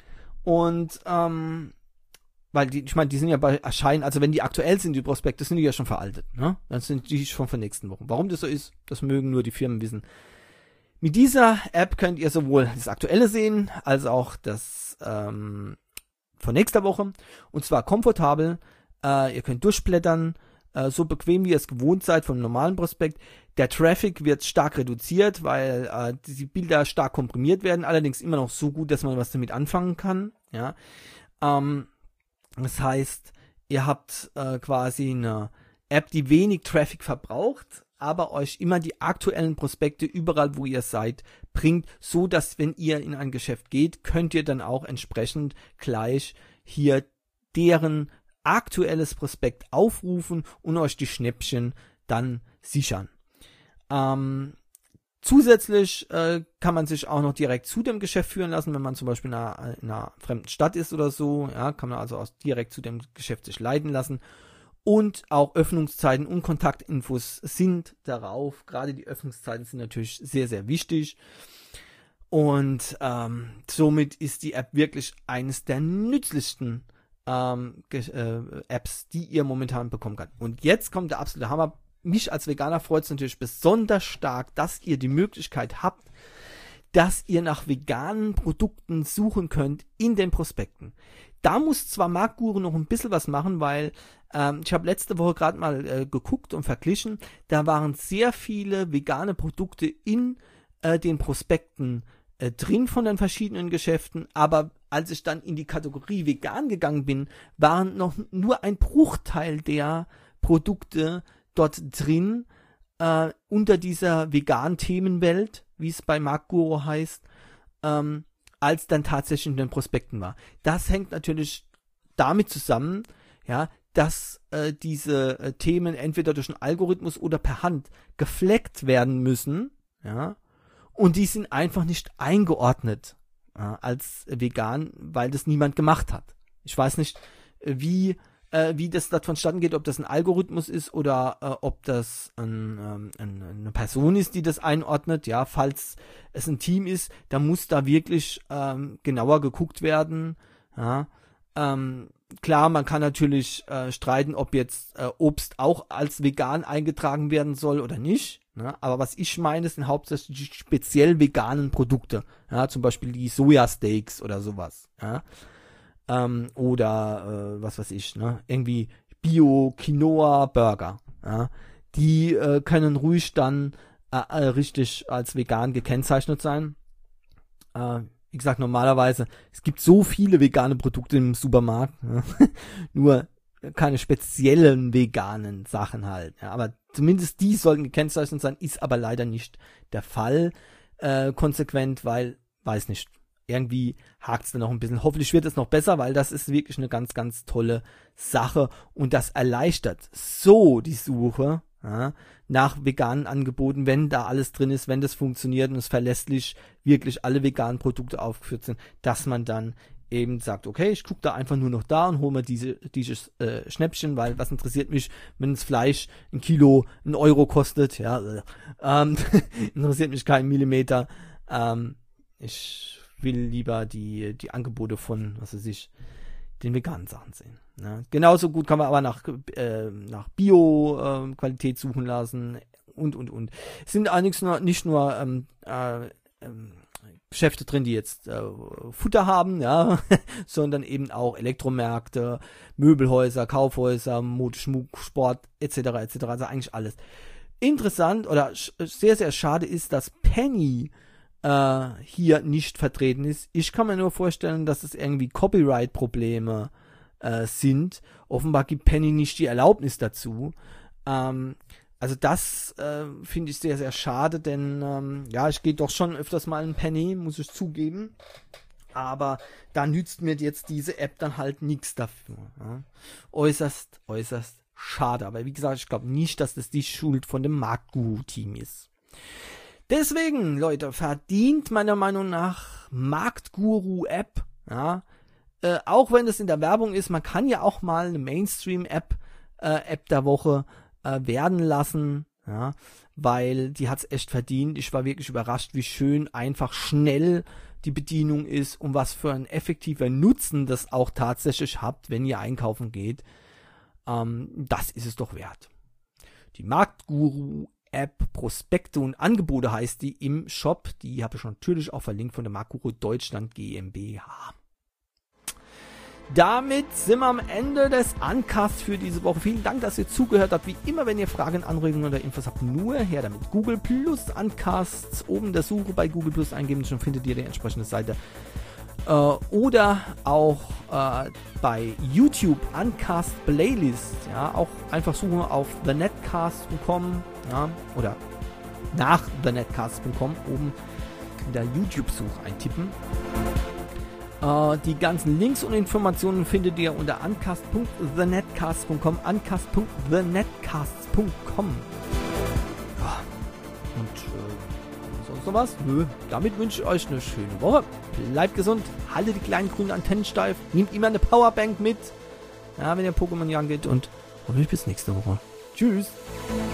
Speaker 1: Und, ähm, weil die, ich meine, die sind ja bei Erscheinen, also wenn die aktuell sind, die Prospekte, sind die ja schon veraltet, ne? Dann sind die schon von nächsten Wochen. Warum das so ist, das mögen nur die Firmen wissen. Mit dieser App könnt ihr sowohl das Aktuelle sehen, als auch das, ähm, von nächster Woche. Und zwar komfortabel, äh, ihr könnt durchblättern, äh, so bequem wie ihr es gewohnt seid vom normalen Prospekt. Der Traffic wird stark reduziert, weil äh, die Bilder stark komprimiert werden, allerdings immer noch so gut, dass man was damit anfangen kann. Ja, ähm, das heißt, ihr habt äh, quasi eine App, die wenig Traffic verbraucht, aber euch immer die aktuellen Prospekte überall, wo ihr seid, bringt, so dass wenn ihr in ein Geschäft geht, könnt ihr dann auch entsprechend gleich hier deren aktuelles Prospekt aufrufen und euch die Schnäppchen dann sichern. Ähm, zusätzlich äh, kann man sich auch noch direkt zu dem Geschäft führen lassen, wenn man zum Beispiel in einer, in einer fremden Stadt ist oder so, ja, kann man also auch direkt zu dem Geschäft sich leiten lassen. Und auch Öffnungszeiten und Kontaktinfos sind darauf. Gerade die Öffnungszeiten sind natürlich sehr, sehr wichtig. Und ähm, somit ist die App wirklich eines der nützlichsten ähm, äh, Apps, die ihr momentan bekommen könnt. Und jetzt kommt der absolute Hammer. Mich als Veganer freut es natürlich besonders stark, dass ihr die Möglichkeit habt, dass ihr nach veganen Produkten suchen könnt in den Prospekten. Da muss zwar Marktguru noch ein bisschen was machen, weil ähm, ich habe letzte Woche gerade mal äh, geguckt und verglichen, da waren sehr viele vegane Produkte in äh, den Prospekten äh, drin von den verschiedenen Geschäften, aber als ich dann in die Kategorie vegan gegangen bin, waren noch nur ein Bruchteil der Produkte dort drin, äh, unter dieser veganen Themenwelt, wie es bei Marktguru heißt, ähm, als dann tatsächlich in den Prospekten war. Das hängt natürlich damit zusammen, ja, dass äh, diese äh, Themen entweder durch einen Algorithmus oder per Hand gefleckt werden müssen, ja, und die sind einfach nicht eingeordnet äh, als vegan, weil das niemand gemacht hat. Ich weiß nicht, äh, wie äh, wie das davon vonstatten geht, ob das ein Algorithmus ist oder äh, ob das ein, ähm, ein, eine Person ist, die das einordnet. Ja, falls es ein Team ist, dann muss da wirklich ähm, genauer geguckt werden. Ja, ähm, klar, man kann natürlich äh, streiten, ob jetzt äh, Obst auch als vegan eingetragen werden soll oder nicht. Ne? Aber was ich meine, sind hauptsächlich die speziell veganen Produkte. Ja, zum Beispiel die Sojasteaks oder sowas. Ja. Ähm, oder äh, was weiß ich, ne? Irgendwie Bio-Quinoa-Burger. Ja? Die äh, können ruhig dann äh, äh, richtig als vegan gekennzeichnet sein. Äh, wie gesagt, normalerweise, es gibt so viele vegane Produkte im Supermarkt, ja? Nur keine speziellen veganen Sachen halt. Ja? Aber zumindest die sollten gekennzeichnet sein, ist aber leider nicht der Fall äh, konsequent, weil, weiß nicht, irgendwie hakt es dann noch ein bisschen. Hoffentlich wird es noch besser, weil das ist wirklich eine ganz, ganz tolle Sache und das erleichtert so die Suche, ja, nach veganen Angeboten, wenn da alles drin ist, wenn das funktioniert und es verlässlich wirklich alle veganen Produkte aufgeführt sind, dass man dann eben sagt, okay, ich gucke da einfach nur noch da und hole mir diese, dieses äh, Schnäppchen, weil was interessiert mich, wenn das Fleisch ein Kilo ein Euro kostet, ja, äh, ähm, interessiert mich kein Millimeter. Ähm, ich will lieber die, die Angebote von, was weiß ich, den veganen Sachen sehen. Ja. Genauso gut kann man aber nach, äh, nach Bio-Qualität äh, suchen lassen und, und, und. Es sind allerdings nur, nicht nur ähm, äh, ähm, Geschäfte drin, die jetzt äh, Futter haben, ja, sondern eben auch Elektromärkte, Möbelhäuser, Kaufhäuser, Mode, Schmuck, Sport, et cetera et cetera. Also eigentlich alles. Interessant oder sehr, sehr schade ist, dass Penny äh, hier nicht vertreten ist. Ich kann mir nur vorstellen, dass es irgendwie Copyright-Probleme äh, sind. Offenbar gibt Penny nicht die Erlaubnis dazu. Ähm, Also das äh, finde ich sehr, sehr schade, denn ähm, ja, ich gehe doch schon öfters mal in Penny, muss ich zugeben. Aber da nützt mir jetzt diese App dann halt nichts dafür. Ja. Äußerst, äußerst schade. Aber wie gesagt, ich glaube nicht, dass das die Schuld von dem Marktguru-Team ist. Deswegen, Leute, verdient meiner Meinung nach Marktguru-App. Ja. Äh, auch wenn das in der Werbung ist, man kann ja auch mal eine Mainstream-App äh, App der Woche werden lassen, ja, weil die hat's echt verdient. Ich war wirklich überrascht, wie schön, einfach, schnell die Bedienung ist und was für ein effektiver Nutzen das auch tatsächlich habt, wenn ihr einkaufen geht. Ähm, das ist es doch wert. Die Marktguru-App, Prospekte und Angebote heißt die im Shop. Die habe ich natürlich auch verlinkt von der Marktguru Deutschland GmbH. Damit sind wir am Ende des Uncasts für diese Woche. Vielen Dank, dass ihr zugehört habt. Wie immer, wenn ihr Fragen, Anregungen oder Infos habt, nur her damit. Google Plus Uncasts oben in der Suche bei Google Plus eingeben, schon findet ihr die entsprechende Seite. Äh, oder auch äh, bei YouTube Uncast Playlist. Ja, auch einfach suchen auf the netcast punkt com, ja, oder nach the netcast punkt com oben in der YouTube-Suche eintippen. Uh, die ganzen Links und Informationen findet ihr unter uncast punkt the netcast punkt com, uncast punkt the netcast punkt com. Ja. Und äh, sonst noch was? Nö. Damit wünsche ich euch eine schöne Woche. Bleibt gesund, haltet die kleinen grünen Antennen steif, nehmt immer eine Powerbank mit, ja, wenn ihr Pokémon jagen geht und hoffentlich bis nächste Woche. Tschüss.